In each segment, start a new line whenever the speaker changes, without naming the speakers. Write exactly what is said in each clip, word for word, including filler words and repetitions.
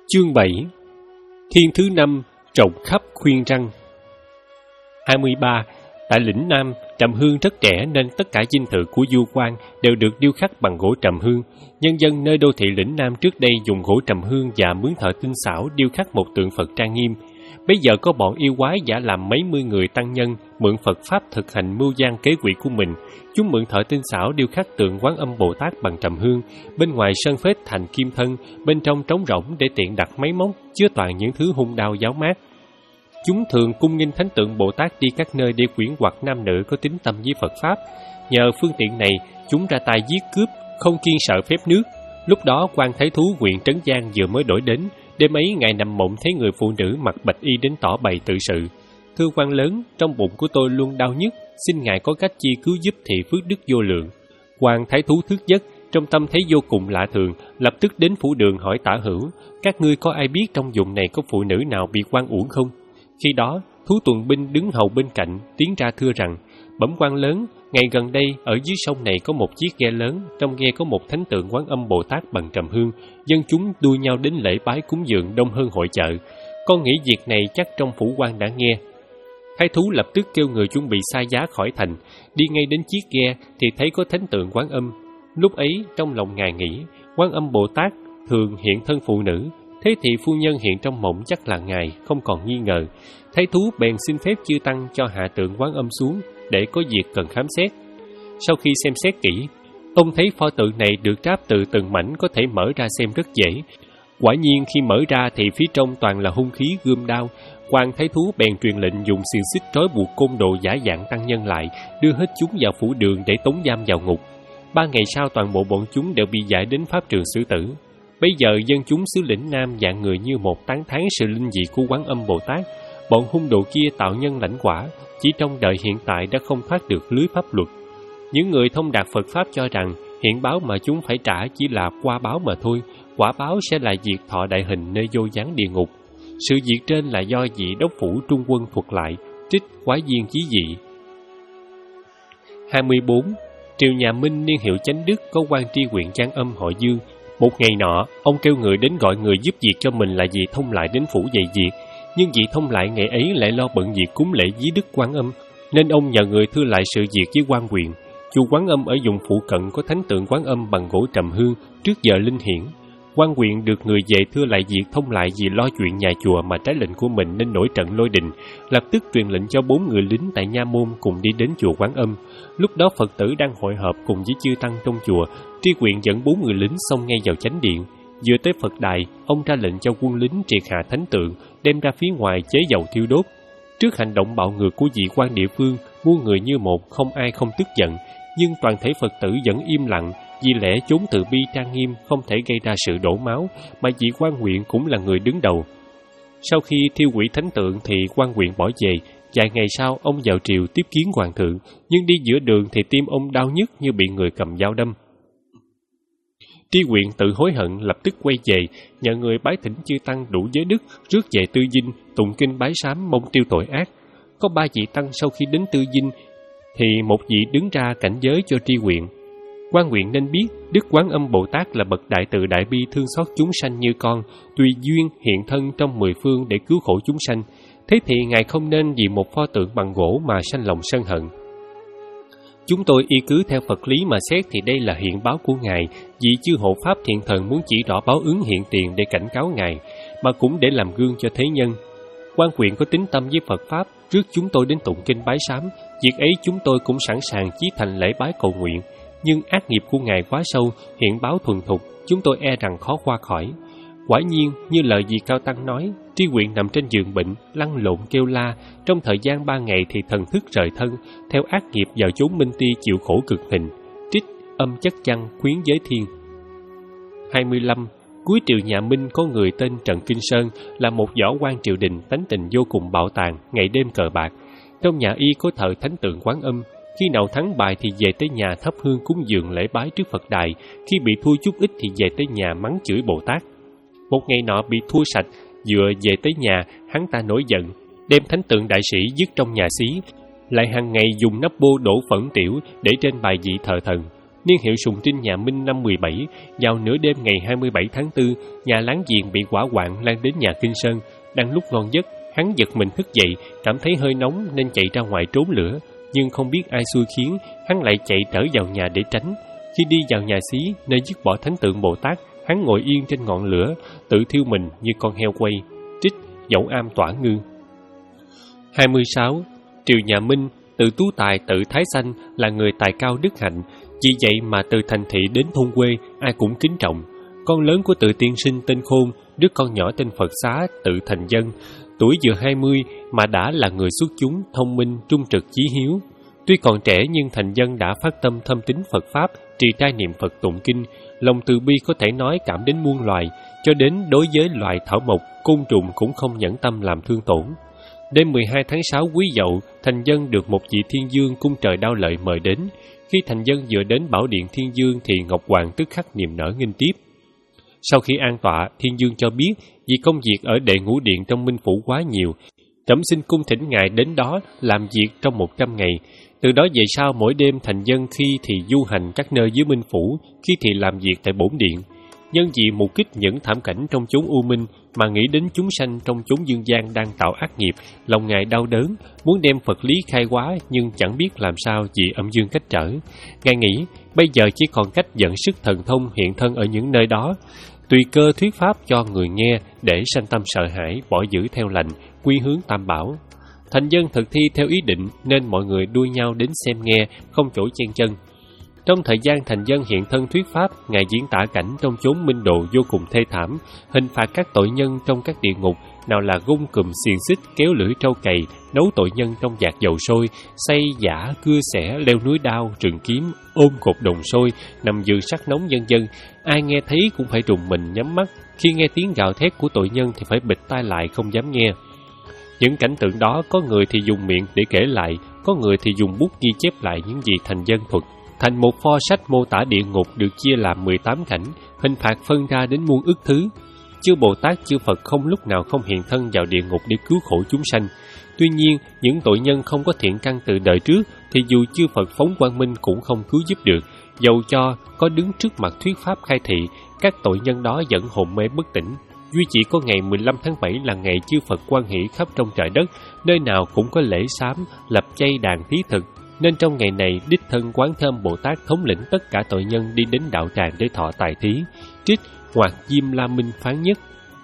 Chương bảy. Thiên thứ năm rộng khắp khuyên răng. hai mươi ba. Tại lĩnh Nam, trầm hương rất trẻ nên tất cả dinh thự của vua quan đều được điêu khắc bằng gỗ trầm hương. Nhân dân nơi đô thị lĩnh Nam trước đây dùng gỗ trầm hương và mướn thợ tinh xảo điêu khắc một tượng Phật trang nghiêm. Bây giờ có bọn yêu quái giả làm mấy mươi người tăng nhân mượn Phật pháp thực hành mưu gian kế quỷ của mình. Chúng mượn thợ tinh xảo điêu khắc tượng Quán Âm Bồ Tát bằng trầm hương, bên ngoài sơn phết thành kim thân, bên trong trống rỗng để tiện đặt máy móc chứa toàn những thứ hung đao giáo mát. Chúng thường cung nghinh thánh tượng Bồ Tát đi các nơi để quyển hoặc nam nữ có tín tâm với Phật pháp. Nhờ phương tiện này, chúng ra tay giết cướp, không kiêng sợ phép nước. Lúc đó quan thái thú huyện Trấn Giang vừa mới đổi đến. Đêm ấy ngài nằm mộng thấy người phụ nữ mặc bạch y đến tỏ bày tự sự. Thưa quan lớn, trong bụng của tôi luôn đau nhức, xin ngài có cách chi cứu giúp thì phước đức vô lượng. Quan thái thú thức giấc, trong tâm thấy vô cùng lạ thường, lập tức đến phủ đường hỏi Tả Hữu, các ngươi có ai biết trong vùng này có phụ nữ nào bị oan uổng không? Khi đó, thú tuần binh đứng hầu bên cạnh, tiến ra thưa rằng, bẩm quan lớn, ngày gần đây ở dưới sông này có một chiếc ghe lớn, trong ghe có một thánh tượng Quán Âm Bồ Tát bằng trầm hương, dân chúng đua nhau đến lễ bái cúng dường đông hơn hội chợ. Con nghĩ việc này chắc trong phủ quan đã nghe. Thái thú lập tức kêu người chuẩn bị xa giá khỏi thành, đi ngay đến chiếc ghe thì thấy có thánh tượng Quán Âm. Lúc ấy trong lòng ngài nghĩ, Quán Âm Bồ Tát thường hiện thân phụ nữ, thế thì phu nhân hiện trong mộng chắc là ngài, không còn nghi ngờ. Thái thú bèn xin phép chư tăng cho hạ tượng Quán Âm xuống để có việc cần khám xét. Sau khi xem xét kỹ, ông thấy pho tượng này được ráp từ từng mảnh có thể mở ra xem rất dễ. Quả nhiên khi mở ra thì phía trong toàn là hung khí gươm đao. Quan thái thú bèn truyền lệnh dùng xiềng xích trói buộc côn đồ giả dạng tăng nhân lại, đưa hết chúng vào phủ đường để tống giam vào ngục. Ba ngày sau toàn bộ bọn chúng đều bị giải đến pháp trường xử tử. Bây giờ dân chúng xứ lĩnh Nam dạng người như một tán thán sự linh dị của Quán Âm Bồ Tát. Bọn hung đồ kia tạo nhân lãnh quả, chỉ trong đời hiện tại đã không thoát được lưới pháp luật. Những người thông đạt Phật pháp cho rằng hiện báo mà chúng phải trả chỉ là qua báo mà thôi, quả báo sẽ là diệt thọ đại hình nơi vô gián địa ngục. Sự việc trên là do vị đốc phủ Trung Quân thuật lại, trích Quái Viên Chí Dị. hai mươi bốn. Triều nhà Minh niên hiệu Chánh Đức có quan tri huyện Trang Âm họ Dương. Một ngày nọ, ông kêu người đến gọi người giúp việc cho mình là vị thông lại đến phủ dạy việc. Nhưng vị thông lại ngày ấy lại lo bận việc cúng lễ với Đức Quán Âm, nên ông nhờ người thưa lại sự việc với quan huyện. Chùa Quán Âm ở vùng phụ cận có thánh tượng Quán Âm bằng gỗ trầm hương, trước giờ linh hiển. Quan huyện được người về thưa lại việc thông lại vì lo chuyện nhà chùa mà trái lệnh của mình nên nổi trận lôi đình, lập tức truyền lệnh cho bốn người lính tại nha môn cùng đi đến chùa Quán Âm. Lúc đó Phật tử đang hội họp cùng với chư tăng trong chùa, tri huyện dẫn bốn người lính xông ngay vào chánh điện. Vừa tới Phật đài, ông ra lệnh cho quân lính triệt hạ thánh tượng, đem ra phía ngoài chế dầu thiêu đốt. Trước hành động bạo ngược của vị quan địa phương, muôn người như một, không ai không tức giận, nhưng toàn thể Phật tử vẫn im lặng, vì lẽ chốn từ bi trang nghiêm không thể gây ra sự đổ máu, mà vị quan huyện cũng là người đứng đầu. Sau khi thiêu hủy thánh tượng thì quan huyện bỏ về. Vài ngày sau, ông vào triều tiếp kiến hoàng thượng, nhưng đi giữa đường thì tim ông đau nhức như bị người cầm dao đâm. Tri huyện tự hối hận, lập tức quay về, nhờ người bái thỉnh chư tăng đủ giới đức, rước về Tư Dinh, tụng kinh bái sám mong tiêu tội ác. Có ba vị tăng sau khi đến Tư Dinh, thì một vị đứng ra cảnh giới cho tri huyện. Quan huyện nên biết Đức Quán Âm Bồ Tát là bậc đại từ đại bi thương xót chúng sanh như con, tùy duyên hiện thân trong mười phương để cứu khổ chúng sanh. Thế thì ngài không nên vì một pho tượng bằng gỗ mà sanh lòng sân hận. Chúng tôi y cứ theo Phật lý mà xét thì đây là hiện báo của ngài, vì chư hộ pháp thiện thần muốn chỉ rõ báo ứng hiện tiền để cảnh cáo ngài, mà cũng để làm gương cho thế nhân. Quan huyện có tín tâm với Phật pháp, rước chúng tôi đến tụng kinh bái sám, việc ấy chúng tôi cũng sẵn sàng chí thành lễ bái cầu nguyện. Nhưng ác nghiệp của ngài quá sâu, hiện báo thuần thục, chúng tôi e rằng khó qua khỏi. Quả nhiên, như lời vị cao tăng nói, tri huyện nằm trên giường bệnh, lăn lộn kêu la, trong thời gian ba ngày thì thần thức rời thân, theo ác nghiệp vào chốn minh ti chịu khổ cực hình. Trích Âm Chất Văn Khuyến Giới Thiên. hai mươi lăm. Cuối triều nhà Minh có người tên Trần Kinh Sơn, là một võ quan triều đình tánh tình vô cùng bạo tàn, ngày đêm cờ bạc. Trong nhà y có thờ thánh tượng Quán Âm, khi nào thắng bài thì về tới nhà thắp hương cúng dường lễ bái trước Phật đài, khi bị thua chút ít thì về tới nhà mắng chửi Bồ Tát. Một ngày nọ bị thua sạch, vừa về tới nhà, hắn ta nổi giận, đem thánh tượng đại sĩ dứt trong nhà xí, lại hàng ngày dùng nắp bô đổ phẫn tiểu để trên bài vị thờ thần. Niên hiệu sùng trinh nhà Minh năm mười bảy, vào nửa đêm ngày hai mươi bảy tháng tư, nhà láng giềng bị hỏa hoạn lan đến nhà Kinh Sơn. Đang lúc ngon giấc, hắn giật mình thức dậy, cảm thấy hơi nóng nên chạy ra ngoài trốn lửa, nhưng không biết ai xui khiến, hắn lại chạy trở vào nhà để tránh. Khi đi vào nhà xí, nơi dứt bỏ thánh tượng Bồ Tát, hắn ngồi yên trên ngọn lửa, tự thiêu mình như con heo quay. Trích Dậu Am Tỏa Ngư. hai mươi sáu. Triều nhà Minh, từ Tú Tài tự Thái Sanh là người tài cao đức hạnh, vì vậy mà từ thành thị đến thôn quê ai cũng kính trọng. Con lớn của Từ tiên sinh tên Khôn, đứa con nhỏ tên Phật Xá tự Thành Dân, tuổi vừa hai mươi mà đã là người xuất chúng, thông minh, trung trực, chí hiếu. Tuy còn trẻ nhưng Thành Dân đã phát tâm thâm tín Phật Pháp, trì trai niệm Phật tụng kinh, lòng từ bi có thể nói cảm đến muôn loài, cho đến đối với loài thảo mộc, côn trùng cũng không nhẫn tâm làm thương tổn. Đêm mười hai tháng sáu Quý Dậu, Thành Dân được một vị thiên dương cung trời Đao Lợi mời đến. Khi Thành Dân vừa đến bảo điện thiên dương thì Ngọc Hoàng tức khắc niềm nở nghênh tiếp. Sau khi an tọa, thiên dương cho biết vì công việc ở đệ ngũ điện trong Minh Phủ quá nhiều, trẫm xin cung thỉnh ngài đến đó làm việc trong một trăm ngày. Từ đó về sau mỗi đêm Thành Dân khi thì du hành các nơi dưới Minh Phủ, khi thì làm việc tại bổn điện. Nhân vì mục kích những thảm cảnh trong chốn u minh mà nghĩ đến chúng sanh trong chốn dương gian đang tạo ác nghiệp, lòng ngài đau đớn, muốn đem Phật lý khai hóa nhưng chẳng biết làm sao vì âm dương cách trở. Ngài nghĩ bây giờ chỉ còn cách dẫn sức thần thông hiện thân ở những nơi đó, tùy cơ thuyết pháp cho người nghe để sanh tâm sợ hãi, bỏ giữ theo lành, quy hướng Tam Bảo. Thành Dân thực thi theo ý định nên mọi người đua nhau đến xem nghe, không chỗ chen chân. Trong thời gian Thành Dân hiện thân thuyết pháp, ngài diễn tả cảnh trong chốn minh độ vô cùng thê thảm, hình phạt các tội nhân trong các địa ngục, nào là gông cùm xiềng xích, kéo lưỡi trâu cày, nấu tội nhân trong vạc dầu sôi, xây giả, cưa xẻ, leo núi đao, trường kiếm, ôm cột đồng sôi, nằm giường sắt nóng vân vân. Ai nghe thấy cũng phải trùng mình nhắm mắt, khi nghe tiếng gào thét của tội nhân thì phải bịt tai lại không dám nghe. Những cảnh tượng đó có người thì dùng miệng để kể lại, có người thì dùng bút ghi chép lại những gì Thành Dân thuật. Thành một pho sách mô tả địa ngục được chia làm mười tám cảnh, hình phạt phân ra đến muôn ức thứ. Chư Bồ Tát, chư Phật không lúc nào không hiện thân vào địa ngục để cứu khổ chúng sanh. Tuy nhiên, những tội nhân không có thiện căn từ đời trước thì dù chư Phật phóng quang minh cũng không cứu giúp được. Dầu cho có đứng trước mặt thuyết pháp khai thị, các tội nhân đó vẫn hồn mê bất tỉnh. Duy chỉ có ngày mười lăm tháng bảy là ngày chư Phật quan hỷ khắp trong trời đất, nơi nào cũng có lễ sám, lập chay đàn thí thực. Nên trong ngày này, đích thân Quán Thế Âm Bồ Tát thống lĩnh tất cả tội nhân đi đến đạo tràng để thọ tài thí. Trích Hoạt Diêm La Minh phán nhất.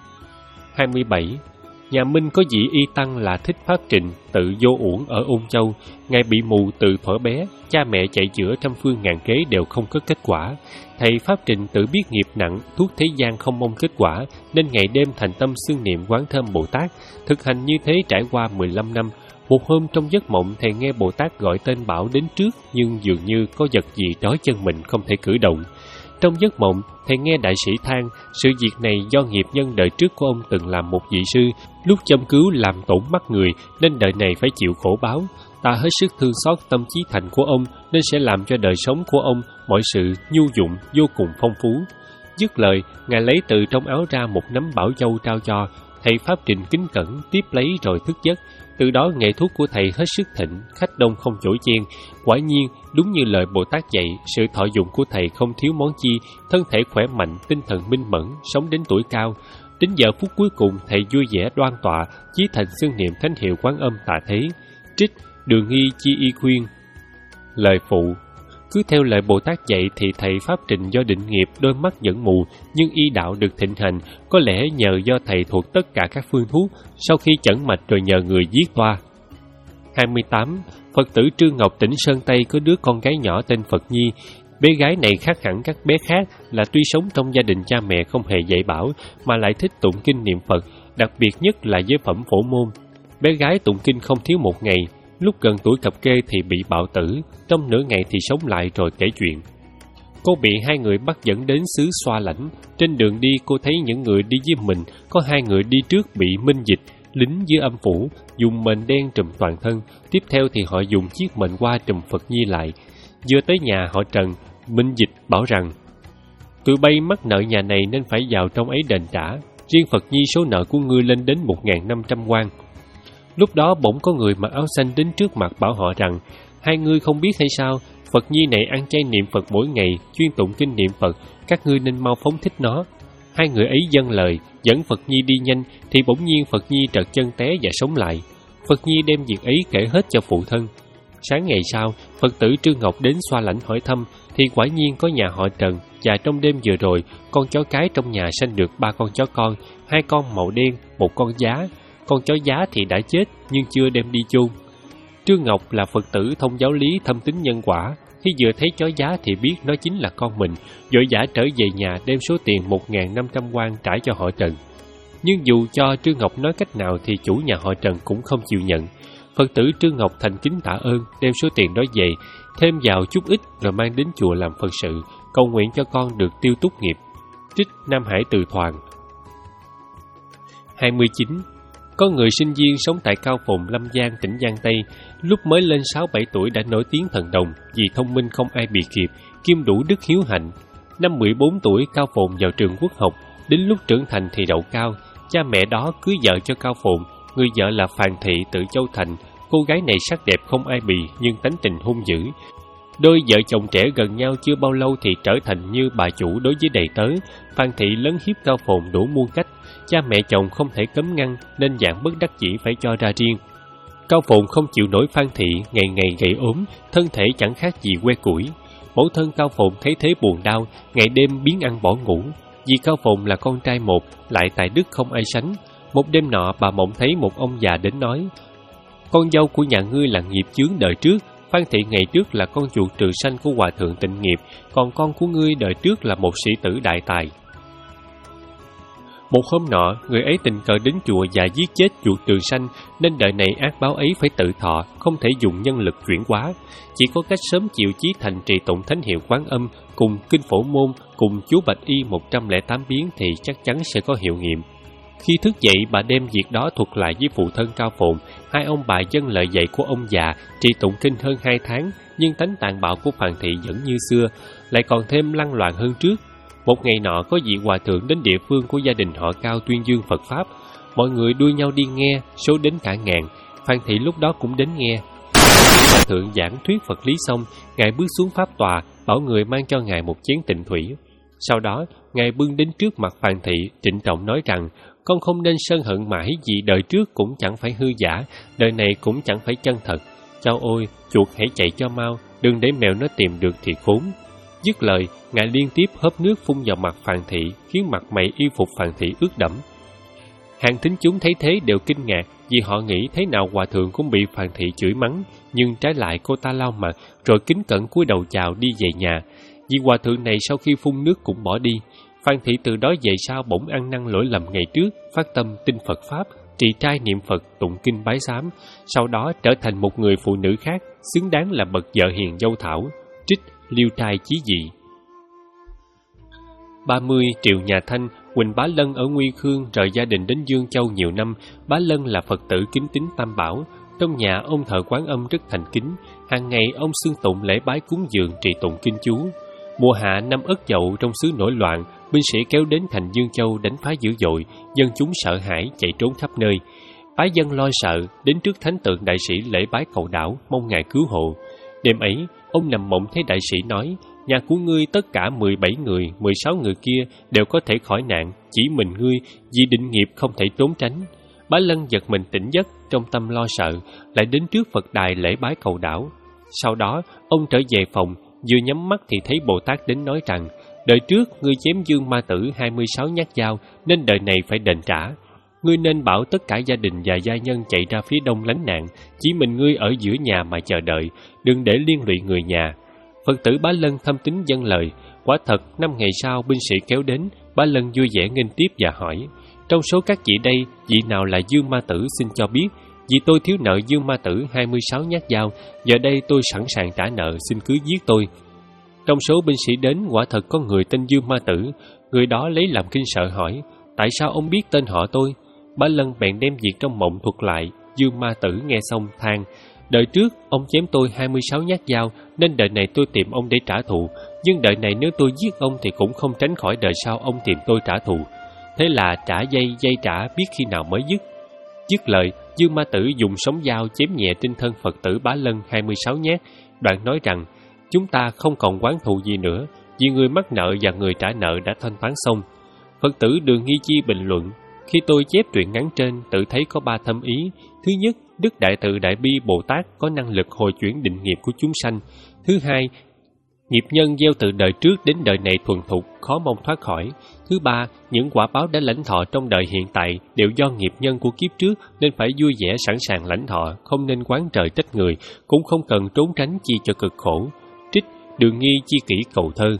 hai mươi bảy. Nhà Minh có vị y tăng là Thích Pháp Trịnh, tự vô uổng ở Ôn Châu. Ngài bị mù từ thuở bé, cha mẹ chạy chữa trăm phương ngàn kế đều không có kết quả. Thầy Pháp Trịnh tự biết nghiệp nặng, thuốc thế gian không mong kết quả, nên ngày đêm thành tâm xưng niệm Quán Thế Âm Bồ Tát. Thực hành như thế trải qua mười lăm năm. Một hôm trong giấc mộng, thầy nghe Bồ Tát gọi tên bảo đến trước, nhưng dường như có vật gì trói chân mình không thể cử động. Trong giấc mộng, thầy nghe đại sĩ than, sự việc này do nghiệp nhân đời trước của ông từng làm một vị sư, lúc châm cứu làm tổn mắt người, nên đời này phải chịu khổ báo. Ta hết sức thương xót tâm trí thành của ông, nên sẽ làm cho đời sống của ông mọi sự nhu dụng vô cùng phong phú. Dứt lời, ngài lấy từ trong áo ra một nắm bảo châu trao cho. Thầy Pháp Trịnh kính cẩn tiếp lấy rồi thức giấc. Từ đó nghệ thuốc của thầy hết sức thịnh, khách đông không chỗ chen. Quả nhiên, đúng như lời Bồ Tát dạy, sự thọ dụng của thầy không thiếu món chi, thân thể khỏe mạnh, tinh thần minh mẫn, sống đến tuổi cao. Đến giờ phút cuối cùng, thầy vui vẻ đoan tọa, chí thành xưng niệm thánh hiệu Quán Âm Tạ Thế. Trích Đường Nghi Chi Y Khuyên. Lời phụ. Cứ theo lời Bồ Tát dạy thì thầy Pháp Trịnh do định nghiệp đôi mắt vẫn mù, nhưng y đạo được thịnh hành, có lẽ nhờ do thầy thuộc tất cả các phương thuốc, sau khi chẩn mạch rồi nhờ người viết toa. hai mươi tám. Phật tử Trương Ngọc tỉnh Sơn Tây có đứa con gái nhỏ tên Phật Nhi. Bé gái này khác hẳn các bé khác là tuy sống trong gia đình cha mẹ không hề dạy bảo, mà lại thích tụng kinh niệm Phật, đặc biệt nhất là giới phẩm phổ môn. Bé gái tụng kinh không thiếu một ngày. Lúc gần tuổi cập kê thì bị bạo tử, trong nửa ngày thì sống lại rồi kể chuyện. Cô bị hai người bắt dẫn đến xứ Xoa Lãnh. Trên đường đi cô thấy những người đi với mình, có hai người đi trước bị minh dịch, lính dưới âm phủ, dùng mền đen trùm toàn thân. Tiếp theo thì họ dùng chiếc mền hoa trùm Phật Nhi lại. Vừa tới nhà họ Trần, minh dịch bảo rằng tụi bay mắc nợ nhà này nên phải vào trong ấy đền trả. Riêng Phật Nhi số nợ của ngươi lên đến một nghìn năm trăm quan. Lúc đó bỗng có người mặc áo xanh đến trước mặt bảo họ rằng hai ngươi không biết hay sao, Phật Nhi này ăn chay niệm Phật mỗi ngày, chuyên tụng kinh niệm Phật, các ngươi nên mau phóng thích nó. Hai người ấy dâng lời, dẫn Phật Nhi đi nhanh, thì bỗng nhiên Phật Nhi trật chân té và sống lại. Phật Nhi đem việc ấy kể hết cho phụ thân. Sáng ngày sau, Phật tử Trương Ngọc đến Xoa Lãnh hỏi thăm, thì quả nhiên có nhà họ Trần, và trong đêm vừa rồi, con chó cái trong nhà sanh được ba con chó con, hai con màu đen, một con giá. Con chó giá thì đã chết, nhưng chưa đem đi chôn. Trương Ngọc là Phật tử thông giáo lý thâm tín nhân quả, khi vừa thấy chó giá thì biết nó chính là con mình, vội vã trở về nhà đem số tiền một nghìn năm trăm quan trả cho họ Trần. Nhưng dù cho Trương Ngọc nói cách nào thì chủ nhà họ Trần cũng không chịu nhận. Phật tử Trương Ngọc thành kính tạ ơn, đem số tiền đó về, thêm vào chút ít rồi mang đến chùa làm Phật sự, cầu nguyện cho con được tiêu túc nghiệp. Trích Nam Hải Từ Thoại. hai mươi chín. Có người sinh viên sống tại Cao Phồn, Lâm Giang, tỉnh Giang Tây, lúc mới lên sáu bảy tuổi đã nổi tiếng thần đồng vì thông minh không ai bì kịp, kiêm đủ đức hiếu hạnh. Năm mười bốn tuổi, Cao Phồn vào trường quốc học, đến lúc trưởng thành thì đậu cao. Cha mẹ đó cưới vợ cho Cao Phồn, người vợ là Phàn Thị từ Châu Thành. Cô gái này sắc đẹp không ai bì nhưng tánh tình hung dữ. Đôi vợ chồng trẻ gần nhau chưa bao lâu thì trở thành như bà chủ đối với đầy tớ. Phàn Thị lấn hiếp Cao Phồn đủ muôn cách, cha mẹ chồng không thể cấm ngăn nên dạng bất đắc dĩ phải cho ra riêng. Cao Phồn không chịu nổi Phan Thị, ngày ngày gầy ốm, thân thể chẳng khác gì que củi. Mẫu thân Cao Phồn thấy thế buồn đau, ngày đêm biếng ăn bỏ ngủ. Vì Cao Phồn là con trai một, lại tài đức không ai sánh. Một đêm nọ, bà mộng thấy một ông già đến nói: "Con dâu của nhà ngươi là nghiệp chướng đời trước. Phan Thị ngày trước là con chuột trừ sanh của hòa thượng Tịnh Nghiệp, còn con của ngươi đời trước là một sĩ tử đại tài." Một hôm nọ, người ấy tình cờ đến chùa và giết chết chuột Trường Sanh, nên đời này ác báo ấy phải tự thọ, không thể dùng nhân lực chuyển hóa. Chỉ có cách sớm chịu chí thành trì tụng thánh hiệu Quán Âm, cùng kinh Phổ Môn, cùng chú Bạch Y một trăm lẻ tám biến thì chắc chắn sẽ có hiệu nghiệm. Khi thức dậy, bà đem việc đó thuật lại với phụ thân Cao Phồn. Hai ông bà dâng lời dạy của ông già, trì tụng kinh hơn hai tháng, nhưng tánh tàn bạo của Phàn Thị vẫn như xưa, lại còn thêm lăng loạn hơn trước. Một ngày nọ, có vị hòa thượng đến địa phương của gia đình họ Cao tuyên dương Phật Pháp. Mọi người đua nhau đi nghe, số đến cả ngàn. Phan Thị lúc đó cũng đến nghe. Hòa thượng giảng thuyết Phật lý xong, Ngài bước xuống pháp tòa, bảo người mang cho Ngài một chén tịnh thủy. Sau đó, Ngài bưng đến trước mặt Phan Thị, trịnh trọng nói rằng: "Con không nên sân hận mãi, vì đời trước cũng chẳng phải hư giả, đời này cũng chẳng phải chân thật. Chao ôi, chuột hãy chạy cho mau, đừng để mèo nó tìm được thì khốn." Dứt lời, Ngài liên tiếp hớp nước phun vào mặt Phàn Thị, khiến mặt mày y phục Phàn Thị ướt đẫm. Hàng thính chúng thấy thế đều kinh ngạc, vì họ nghĩ thế nào hòa thượng cũng bị Phàn Thị chửi mắng, nhưng trái lại cô ta lau mặt, rồi kính cẩn cúi đầu chào đi về nhà. Vì hòa thượng này sau khi phun nước cũng bỏ đi. Phàn Thị từ đó về sau bỗng ăn năn lỗi lầm ngày trước, phát tâm tin Phật Pháp, trì trai niệm Phật, tụng kinh bái sám, sau đó trở thành một người phụ nữ khác, xứng đáng là bậc vợ hiền dâu thảo. Trích Liêu Trai Chí Dị. ba mươi. Triệu Nhà Thanh. Quỳnh Bá Lân ở Nguy Khương rời gia đình đến Dương Châu nhiều năm. Bá Lân là Phật tử kính tín Tam Bảo. Trong nhà ông thờ Quán Âm rất thành kính. Hàng ngày ông xưng tụng lễ bái cúng dường, trì tụng kinh chú. Mùa hạ năm Ất Dậu, trong xứ nổi loạn, binh sĩ kéo đến thành Dương Châu đánh phá dữ dội, dân chúng sợ hãi chạy trốn khắp nơi. Bái dân lo sợ đến trước thánh tượng đại sĩ lễ bái cầu đảo, mong Ngài cứu hộ. Đêm ấy, ông nằm mộng thấy đại sĩ nói: "Nhà của ngươi tất cả mười bảy người, mười sáu người kia đều có thể khỏi nạn, chỉ mình ngươi vì định nghiệp không thể trốn tránh." Bá Lân giật mình tỉnh giấc, trong tâm lo sợ, lại đến trước Phật đài lễ bái cầu đảo. Sau đó, ông trở về phòng, vừa nhắm mắt thì thấy Bồ Tát đến nói rằng: "Đời trước ngươi chém Dương Ma Tử hai mươi sáu nhát dao, nên đời này phải đền trả. Ngươi nên bảo tất cả gia đình và gia nhân chạy ra phía đông lánh nạn, chỉ mình ngươi ở giữa nhà mà chờ đợi, đừng để liên lụy người nhà." Phật tử Bá Lân thâm tín dâng lời. Quả thật, năm ngày sau binh sĩ kéo đến, Bá Lân vui vẻ nghênh tiếp và hỏi: "Trong số các vị đây, vị nào là Dương Ma Tử xin cho biết, vì tôi thiếu nợ Dương Ma Tử hai mươi sáu nhát dao, giờ đây tôi sẵn sàng trả nợ, xin cứ giết tôi." Trong số binh sĩ đến, quả thật có người tên Dương Ma Tử. Người đó lấy làm kinh sợ hỏi: "Tại sao ông biết tên họ tôi?" Bá Lân bèn đem việc trong mộng thuật lại. Dương Ma Tử nghe xong than: "Đời trước ông chém tôi hai mươi sáu nhát dao, nên đời này tôi tìm ông để trả thù, nhưng đời này nếu tôi giết ông thì cũng không tránh khỏi đời sau ông tìm tôi trả thù. Thế là trả dây, dây trả, biết khi nào mới dứt." Dứt lời, Dương Ma Tử dùng sóng dao chém nhẹ trên thân Phật tử Bá Lân hai mươi sáu nhát, đoạn nói rằng: chúng ta không còn oán thù gì nữa, vì người mắc nợ và người trả nợ đã thanh toán xong. Phật tử Đường Nghi Chi bình luận, khi tôi chép truyện ngắn trên, tự thấy có ba thâm ý. Thứ nhất, Đức Đại Từ Đại Bi Bồ Tát có năng lực hồi chuyển định nghiệp của chúng sanh. Thứ hai, nghiệp nhân gieo từ đời trước đến đời này thuần thục, khó mong thoát khỏi. Thứ ba, những quả báo đã lãnh thọ trong đời hiện tại đều do nghiệp nhân của kiếp trước, nên phải vui vẻ sẵn sàng lãnh thọ, không nên oán trời trách người, cũng không cần trốn tránh chi cho cực khổ. Trích Đường Nghi Chi Kỷ Cầu Thơ.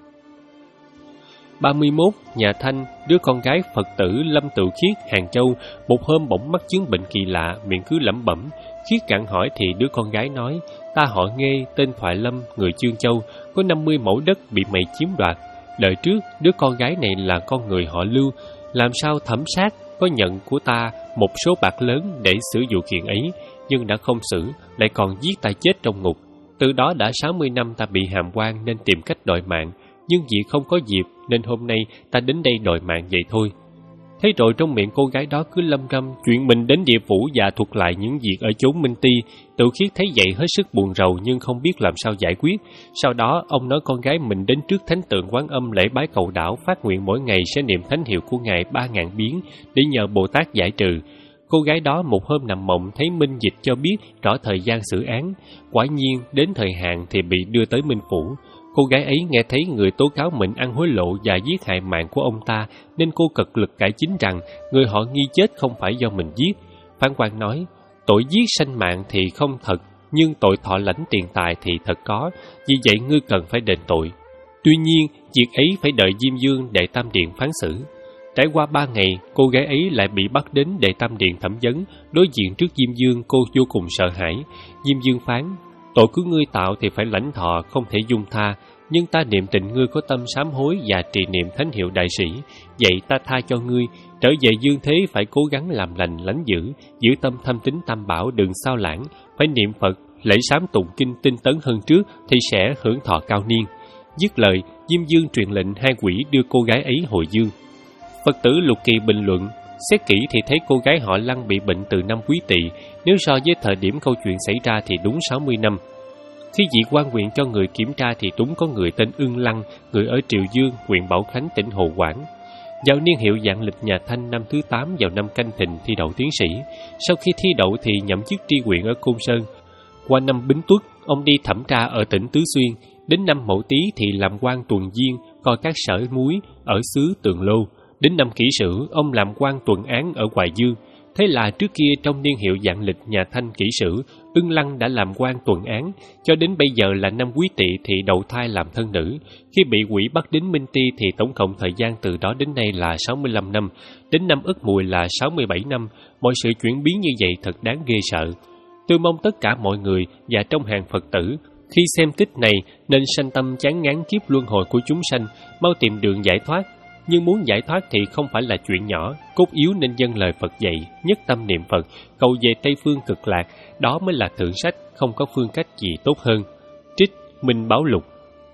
ba mươi mốt. Nhà Thanh, đứa con gái Phật tử Lâm Tự Khiết, Hàng Châu, một hôm bỗng mắc chứng bệnh kỳ lạ, miệng cứ lẩm bẩm. Khiết gặng hỏi thì đứa con gái nói, ta họ Nghê, tên Thoại Lâm, người Chương Châu, có năm mươi mẫu đất bị mày chiếm đoạt. Đời trước, đứa con gái này là con người họ Lưu, làm sao thẩm sát có nhận của ta một số bạc lớn để xử vụ kiện ấy, nhưng đã không xử, lại còn giết ta chết trong ngục. Từ đó đã sáu mươi năm ta bị hàm oan nên tìm cách đòi mạng, nhưng vì không có dịp nên hôm nay ta đến đây đòi mạng vậy thôi. Thế rồi trong miệng cô gái đó cứ lâm râm chuyện mình đến địa phủ và thuật lại những việc ở chốn Minh Ti. Tự Khiết thấy vậy hết sức buồn rầu nhưng không biết làm sao giải quyết. Sau đó ông nói con gái mình đến trước thánh tượng Quán Âm lễ bái cầu đảo, phát nguyện mỗi ngày sẽ niệm thánh hiệu của Ngài ba ngàn biến để nhờ Bồ Tát giải trừ. Cô gái đó một hôm nằm mộng thấy Minh Dịch cho biết rõ thời gian xử án. Quả nhiên đến thời hạn thì bị đưa tới Minh Phủ. Cô gái ấy nghe thấy người tố cáo mình ăn hối lộ và giết hại mạng của ông ta, nên cô cật lực cải chính rằng người họ nghi chết không phải do mình giết. Phán quan nói, tội giết sanh mạng thì không thật, nhưng tội thọ lãnh tiền tài thì thật có, vì vậy ngươi cần phải đền tội. Tuy nhiên, việc ấy phải đợi Diêm Dương Đệ Tam Điện phán xử. Trải qua ba ngày, cô gái ấy lại bị bắt đến Đệ Tam Điện thẩm vấn. Đối diện trước Diêm Dương, cô vô cùng sợ hãi. Diêm Dương phán, tội của ngươi tạo thì phải lãnh thọ, không thể dung tha, nhưng ta niệm tình ngươi có tâm sám hối và trì niệm thánh hiệu đại sĩ, vậy ta tha cho ngươi. Trở về dương thế phải cố gắng làm lành lánh dữ, giữ tâm thâm tín tam bảo, đừng sao lãng, phải niệm Phật, lễ sám tụng kinh tinh tấn hơn trước thì sẽ hưởng thọ cao niên. Dứt lời, Diêm Dương truyền lệnh hai quỷ đưa cô gái ấy hồi dương. Phật tử Lục Kỳ bình luận, xét kỹ thì thấy cô gái họ Lăng bị bệnh từ năm Quý Tỵ, nếu so với thời điểm câu chuyện xảy ra thì đúng sáu mươi năm. Khi vị quan huyện cho người kiểm tra thì đúng có người tên Ưng Lăng, người ở Triệu Dương, huyện Bảo Khánh, tỉnh Hồ Quảng. Vào niên hiệu vạn lịch nhà Thanh năm thứ tám vào năm Canh Thìn thi đậu tiến sĩ. Sau khi thi đậu thì nhậm chức tri huyện ở Côn Sơn. Qua năm Bính Tuất, ông đi thẩm tra ở tỉnh Tứ Xuyên. Đến năm Mậu Tý thì làm quan tuần viên, coi các sở muối ở xứ Tường Lô. Đến năm Kỷ Sửu, ông làm quan tuần án ở Hoài Dương. Thế là trước kia trong niên hiệu vạn lịch nhà Thanh Kỷ Sửu, Ưng Lăng đã làm quan tuần án, cho đến bây giờ là năm Quý Tỵ thì đầu thai làm thân nữ. Khi bị quỷ bắt đến Minh Ti thì tổng cộng thời gian từ đó đến nay là sáu mươi lăm năm, đến năm Ất Mùi là sáu mươi bảy năm. Mọi sự chuyển biến như vậy thật đáng ghê sợ. Tôi mong tất cả mọi người và trong hàng Phật tử khi xem tích này nên sanh tâm chán ngán kiếp luân hồi của chúng sanh, mau tìm đường giải thoát. Nhưng muốn giải thoát thì không phải là chuyện nhỏ, cốt yếu nên dâng lời Phật dạy, nhất tâm niệm Phật, cầu về Tây Phương Cực Lạc, đó mới là thượng sách, không có phương cách gì tốt hơn. Trích Minh Báo Lục.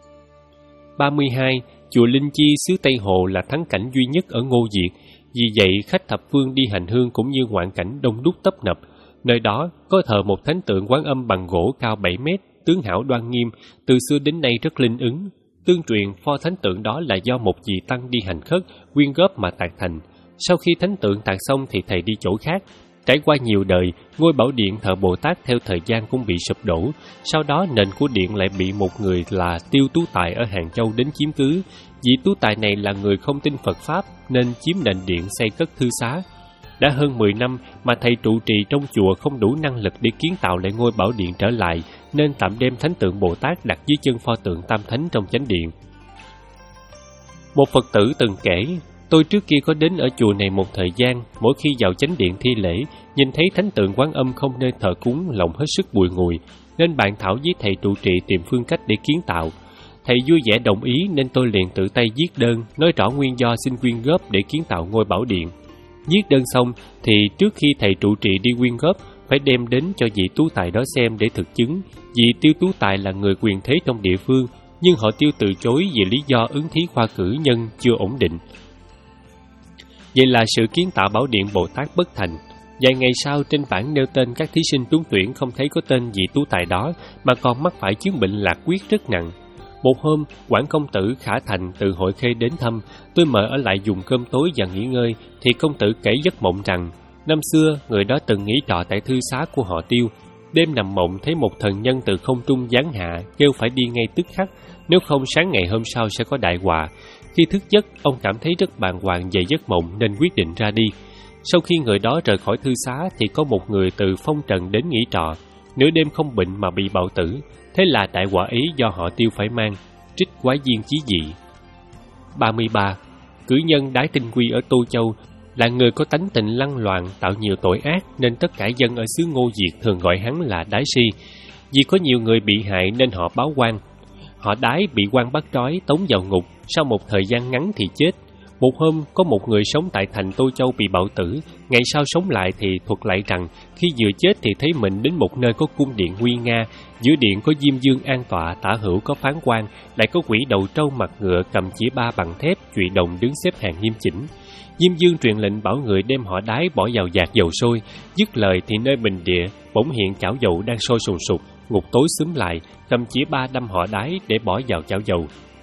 ba mươi hai. Chùa Linh Chi xứ Tây Hồ là thắng cảnh duy nhất ở Ngô Diệt, vì vậy khách thập phương đi hành hương cũng như ngoạn cảnh đông đúc tấp nập. Nơi đó có thờ một thánh tượng Quán Âm bằng gỗ cao bảy mét, tướng hảo đoan nghiêm, từ xưa đến nay rất linh ứng. Tương truyền pho thánh tượng đó là do một vị tăng đi hành khất quyên góp mà tạc thành. Sau khi thánh tượng tạc xong thì thầy đi chỗ khác. Trải qua nhiều đời, ngôi bảo điện thờ Bồ Tát theo thời gian cũng bị sụp đổ. Sau đó nền của điện lại bị một người là Tiêu Tú Tài ở Hàng Châu đến chiếm cứ. Vị Tú Tài này là người không tin Phật Pháp nên chiếm nền điện xây cất thư xá. Đã hơn mười năm mà thầy trụ trì trong chùa không đủ năng lực để kiến tạo lại ngôi bảo điện trở lại, nên tạm đem thánh tượng Bồ Tát đặt dưới chân pho tượng Tam Thánh trong chánh điện. Một Phật tử từng kể, tôi trước kia có đến ở chùa này một thời gian, mỗi khi vào chánh điện thi lễ, nhìn thấy thánh tượng Quán Âm không nơi thờ cúng, lòng hết sức bùi ngùi, nên bàn thảo với thầy trụ trì tìm phương cách để kiến tạo. Thầy vui vẻ đồng ý nên tôi liền tự tay viết đơn, nói rõ nguyên do xin quyên góp để kiến tạo ngôi bảo điện. Viết đơn xong thì trước khi thầy trụ trì đi quyên góp phải đem đến cho vị Tú Tài đó xem để thực chứng. Vị Tiêu Tú Tài là người quyền thế trong địa phương, nhưng họ Tiêu từ chối vì lý do ứng thí khoa cử nhân chưa ổn định. Vậy là sự kiến tạo bảo điện Bồ Tát bất thành. Vài ngày sau, trên bảng nêu tên các thí sinh trúng tuyển không thấy có tên vị tú tài đó, mà còn mắc phải chứng bệnh lạc huyết rất nặng. Một hôm, quản công tử Khả Thành từ Hội Khê đến thăm. Tôi mời ở lại dùng cơm tối và nghỉ ngơi, thì công tử kể giấc mộng rằng năm xưa người đó từng nghỉ trọ tại thư xá của họ Tiêu. Đêm nằm mộng thấy một thần nhân từ không trung giáng hạ, kêu phải đi ngay tức khắc, nếu không sáng ngày hôm sau sẽ có đại họa. Khi thức giấc, ông cảm thấy rất bàng hoàng về giấc mộng nên quyết định ra đi. Sau khi người đó rời khỏi thư xá thì có một người từ phong trần đến nghỉ trọ, nửa đêm không bệnh mà bị bạo tử. Thế là đại họa ấy do họ Tiêu phải mang. Trích Quái Viên Chí Dị. ba mươi ba. Cử nhân Đái Tinh Quy ở Tô Châu là người có tánh tình lăng loạn, tạo nhiều tội ác, nên tất cả dân ở xứ Ngô Diệt thường gọi hắn là Đái Si. Vì có nhiều người bị hại nên họ báo quan. Họ Đái bị quan bắt trói, tống vào ngục, sau một thời gian ngắn thì chết. Một hôm, có một người sống tại thành Tô Châu bị bạo tử. Ngày sau sống lại thì thuật lại rằng khi vừa chết thì thấy mình đến một nơi có cung điện nguy nga. Giữa điện có Diêm Dương an tọa, tả hữu có phán quan, lại có quỷ đầu trâu mặt ngựa cầm chỉ ba bằng thép, chụy đồng đứng xếp hàng nghiêm chỉnh. Diêm Dương truyền lệnh bảo người đem họ Đái bỏ vào vạc dầu sôi. Dứt lời thì nơi bình địa bỗng hiện chảo dầu đang sôi sùng sục. Ngục tối xúm lại, cầm chỉ ba đâm họ Đái để bỏ vào chảo dầu.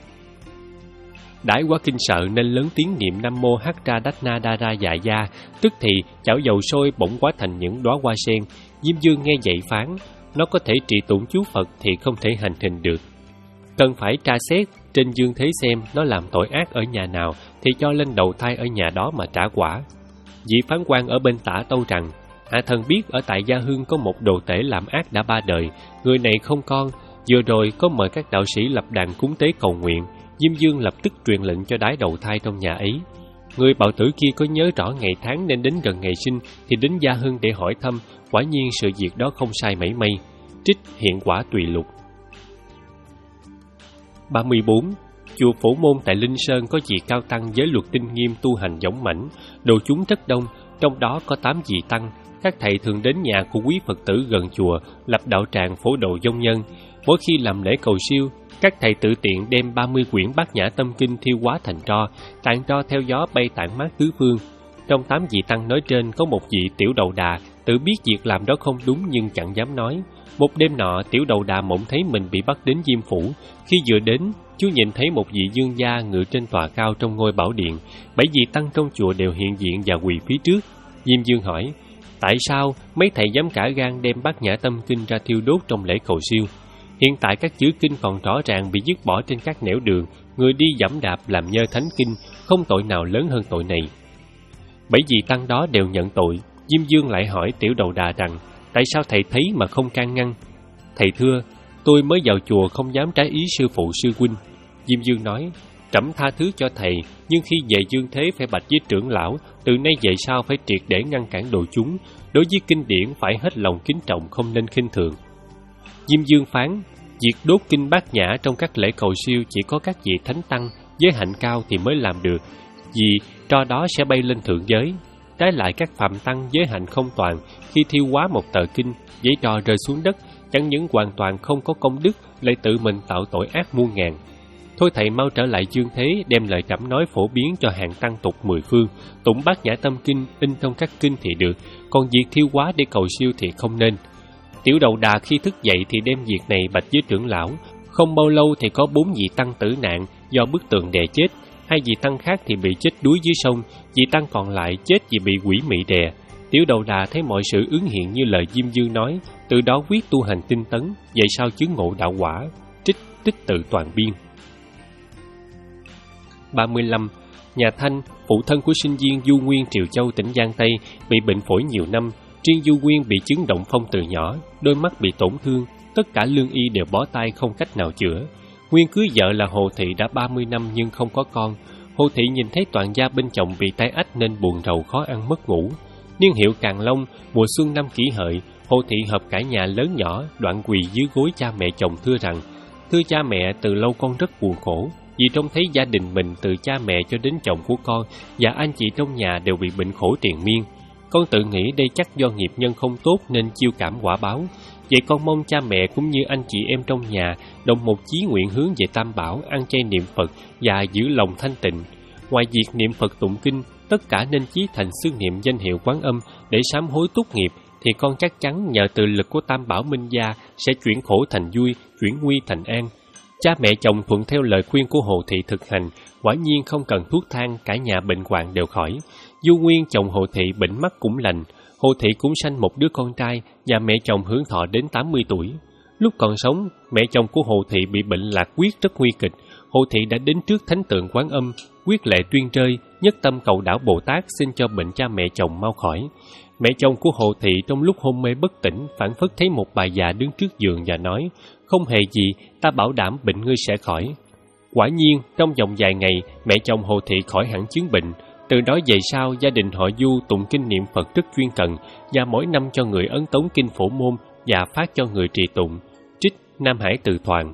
Đái quá kinh sợ nên lớn tiếng niệm Nam Mô Hắc Ra Đách Na Đa Ra Dạ Gia, tức thì chảo dầu sôi bỗng hóa thành những đóa hoa sen. Diêm Dương nghe vậy phán, nó có thể trị tụng chú Phật thì không thể hành hình được. Cần phải tra xét trên dương thế xem nó làm tội ác ở nhà nào thì cho lên đầu thai ở nhà đó mà trả quả. Vị phán quan ở bên tả tâu rằng, hạ thần biết ở tại Gia Hương có một đồ tể làm ác đã ba đời, người này không con, vừa rồi có mời các đạo sĩ lập đàn cúng tế cầu nguyện. Diêm Dương lập tức truyền lệnh cho Đái đầu thai trong nhà ấy. Người bạo tử kia có nhớ rõ ngày tháng nên đến gần ngày sinh thì đến Gia Hưng để hỏi thăm. Quả nhiên sự việc đó không sai mảy may. Trích Hiện Quả Tùy Lục. ba mươi bốn. Chùa Phổ Môn tại Linh Sơn có vị cao tăng giới luật tinh nghiêm, tu hành dõng mãnh, đồ chúng rất đông, trong đó có tám vị tăng. Các thầy thường đến nhà của quý Phật tử gần chùa lập đạo tràng phổ độ vong nhân. Mỗi khi làm lễ cầu siêu, các thầy tự tiện đem ba mươi quyển Bát Nhã Tâm Kinh thiêu hóa thành tro, tàn tro theo gió bay tản mát tứ phương. Trong tám vị tăng nói trên có một vị Tiểu Đầu Đà, tự biết việc làm đó không đúng nhưng chẳng dám nói. Một đêm nọ, Tiểu Đầu Đà mộng thấy mình bị bắt đến Diêm Phủ. Khi vừa đến, chú nhìn thấy một vị dương gia ngự trên tòa cao trong ngôi bảo điện. Bảy vị tăng trong chùa đều hiện diện và quỳ phía trước. Diêm Dương hỏi, tại sao mấy thầy dám cả gan đem Bát Nhã Tâm Kinh ra thiêu đốt trong lễ cầu siêu? Hiện tại các chữ kinh còn rõ ràng bị dứt bỏ trên các nẻo đường, người đi giẫm đạp làm nhơ thánh kinh, không tội nào lớn hơn tội này. Bảy vị tăng đó đều nhận tội. Diêm Dương lại hỏi Tiểu Đầu Đà rằng, tại sao thầy thấy mà không can ngăn? Thầy thưa, tôi mới vào chùa không dám trái ý sư phụ sư huynh. Diêm Dương nói, trẫm tha thứ cho thầy, nhưng khi về dương thế phải bạch với trưởng lão, từ nay về sau phải triệt để ngăn cản đồ chúng. Đối với kinh điển phải hết lòng kính trọng, không nên khinh thường. Diêm Dương phán, việc đốt kinh Bát Nhã trong các lễ cầu siêu chỉ có các vị thánh tăng giới hạnh cao thì mới làm được, vì tro đó sẽ bay lên thượng giới. Trái lại các phạm tăng giới hạnh không toàn, khi thiêu hóa một tờ kinh, giấy tro rơi xuống đất, chẳng những hoàn toàn không có công đức, lại tự mình tạo tội ác muôn ngàn. Thôi thầy mau trở lại dương thế, đem lời trẫm nói phổ biến cho hàng tăng tục mười phương, tụng Bát Nhã Tâm Kinh in trong các kinh thì được, còn việc thiêu hóa để cầu siêu thì không nên. Tiểu Đầu Đà khi thức dậy thì đem việc này bạch với trưởng lão. Không bao lâu thì có bốn vị tăng tử nạn do bức tường đè chết, hai vị tăng khác thì bị chết đuối dưới sông, vị tăng còn lại chết vì bị quỷ mị đè. Tiểu Đầu Đà thấy mọi sự ứng hiện như lời Diêm Dương nói, từ đó quyết tu hành tinh tấn, vậy sao chứng ngộ đạo quả. Trích Tích Tự Toàn Biên. ba mươi lăm. Nhà Thanh, phụ thân của sinh viên Du Nguyên Triều Châu tỉnh Giang Tây, bị bệnh phổi nhiều năm. Riêng Du Nguyên bị chứng động phong từ nhỏ, đôi mắt bị tổn thương, tất cả lương y đều bó tay không cách nào chữa. Nguyên cưới vợ là Hồ Thị đã ba mươi năm nhưng không có con. Hồ Thị nhìn thấy toàn gia bên chồng bị tai ách nên buồn rầu khó ăn mất ngủ. Niên hiệu Càng Long, mùa xuân năm Kỷ Hợi, Hồ Thị họp cả nhà lớn nhỏ, đoạn quỳ dưới gối cha mẹ chồng thưa rằng, thưa cha mẹ, từ lâu con rất buồn khổ, vì trông thấy gia đình mình từ cha mẹ cho đến chồng của con và anh chị trong nhà đều bị bệnh khổ triền miên. Con tự nghĩ đây chắc do nghiệp nhân không tốt nên chiêu cảm quả báo. Vậy con mong cha mẹ cũng như anh chị em trong nhà đồng một chí nguyện hướng về Tam Bảo, ăn chay niệm Phật và giữ lòng thanh tịnh. Ngoài việc niệm Phật tụng kinh, tất cả nên chí thành xưng niệm danh hiệu Quán Âm để sám hối túc nghiệp, thì con chắc chắn nhờ từ lực của Tam Bảo Minh Gia sẽ chuyển khổ thành vui, chuyển nguy thành an. Cha mẹ chồng thuận theo lời khuyên của Hồ Thị thực hành, quả nhiên không cần thuốc thang, cả nhà bệnh hoạn đều khỏi. Du Nguyên chồng Hồ Thị bệnh mắt cũng lành. Hồ Thị cũng sanh một đứa con trai và mẹ chồng hưởng thọ đến tám mươi tuổi. Lúc còn sống, mẹ chồng của Hồ Thị bị bệnh lạc huyết rất nguy kịch. Hồ Thị đã đến trước thánh tượng Quán Âm, quyết lệ tuyên rơi, nhất tâm cầu đảo Bồ Tát xin cho bệnh cha mẹ chồng mau khỏi. Mẹ chồng của Hồ Thị trong lúc hôn mê bất tỉnh phảng phất thấy một bà già đứng trước giường và nói: "Không hề gì, ta bảo đảm bệnh ngươi sẽ khỏi." Quả nhiên, trong vòng vài ngày, mẹ chồng Hồ Thị khỏi hẳn chứng bệnh. Từ đó về sau, gia đình họ Du tụng kinh niệm Phật rất chuyên cần, và mỗi năm cho người ấn tống kinh Phổ Môn và phát cho người trì tụng. Trích Nam Hải Từ Thoại.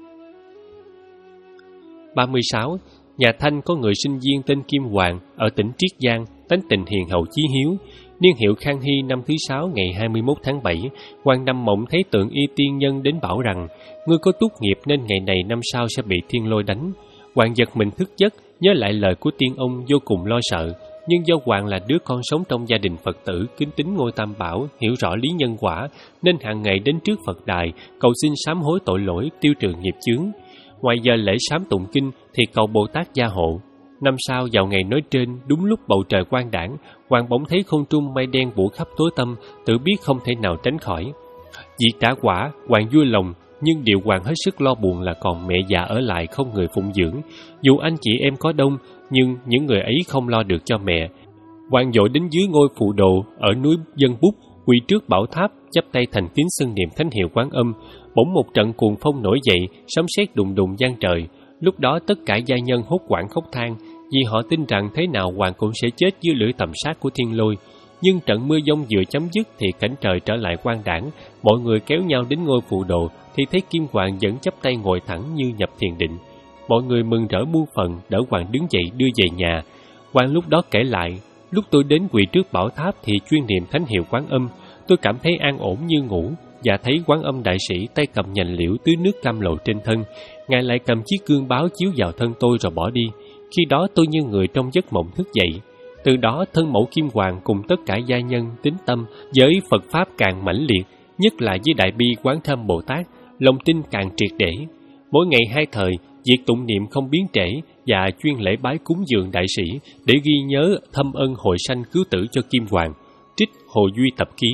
ba mươi sáu. Nhà Thanh có người sinh viên tên Kim Hoàng ở tỉnh Triết Giang, tánh tình hiền hậu chí hiếu. Niên hiệu Khang Hy năm thứ sáu ngày hai mươi mốt tháng bảy, Hoàng Năm Mộng thấy tượng Y Tiên Nhân đến bảo rằng: "Ngươi có túc nghiệp nên ngày này năm sau sẽ bị thiên lôi đánh." Hoàng giật mình thức giấc, nhớ lại lời của tiên ông vô cùng lo sợ. Nhưng do Hoàng là đứa con sống trong gia đình Phật tử kính tín ngôi Tam Bảo, hiểu rõ lý nhân quả, nên hàng ngày đến trước Phật đài cầu xin sám hối tội lỗi, tiêu trừ nghiệp chướng. Ngoài giờ lễ sám tụng kinh thì cầu Bồ Tát gia hộ. Năm sau vào ngày nói trên, đúng lúc bầu trời quang đãng, Hoàng bỗng thấy không trung mây đen phủ khắp tối tăm, tự biết không thể nào tránh khỏi. Vì trả quả, Hoàng vui lòng, nhưng điều Hoàng hết sức lo buồn là còn mẹ già ở lại không người phụng dưỡng. Dù anh chị em có đông, nhưng những người ấy không lo được cho mẹ. Hoàng vội đến dưới ngôi phù đồ ở núi Dân Bút, quỳ trước bảo tháp, chắp tay thành kính xưng niệm thánh hiệu Quán Âm. Bỗng một trận cuồng phong nổi dậy, sấm sét đùng đùng vang trời. Lúc đó tất cả gia nhân hốt hoảng khóc than, vì họ tin rằng thế nào Hoàng cũng sẽ chết dưới lưỡi tầm sát của thiên lôi. Nhưng trận mưa giông vừa chấm dứt thì cảnh trời trở lại quang đãng, mọi người kéo nhau đến ngôi phù đồ thì thấy Kim Hoàng vẫn chắp tay ngồi thẳng như nhập thiền định. Mọi người mừng rỡ muôn phần, đỡ Hoàng đứng dậy đưa về nhà. Hoàng lúc đó kể lại: "Lúc tôi đến quỳ trước bảo tháp thì chuyên niệm thánh hiệu Quán Âm, tôi cảm thấy an ổn như ngủ, và thấy Quán Âm đại sĩ tay cầm nhành liễu tưới nước cam lộ trên thân. Ngài lại cầm chiếc gương báo chiếu vào thân tôi rồi bỏ đi. Khi đó tôi như người trong giấc mộng thức dậy. Từ đó thân mẫu Kim Hoàng cùng tất cả gia nhân tín tâm với Phật Pháp càng mãnh liệt, nhất là với Đại Bi Quán Thâm Bồ Tát, lòng tin càng triệt để. Mỗi ngày hai thời, việc tụng niệm không biến trễ và chuyên lễ bái cúng dường đại sĩ để ghi nhớ thâm ân hồi sanh cứu tử cho Kim Hoàng." Trích Hồ Duy Tập Ký.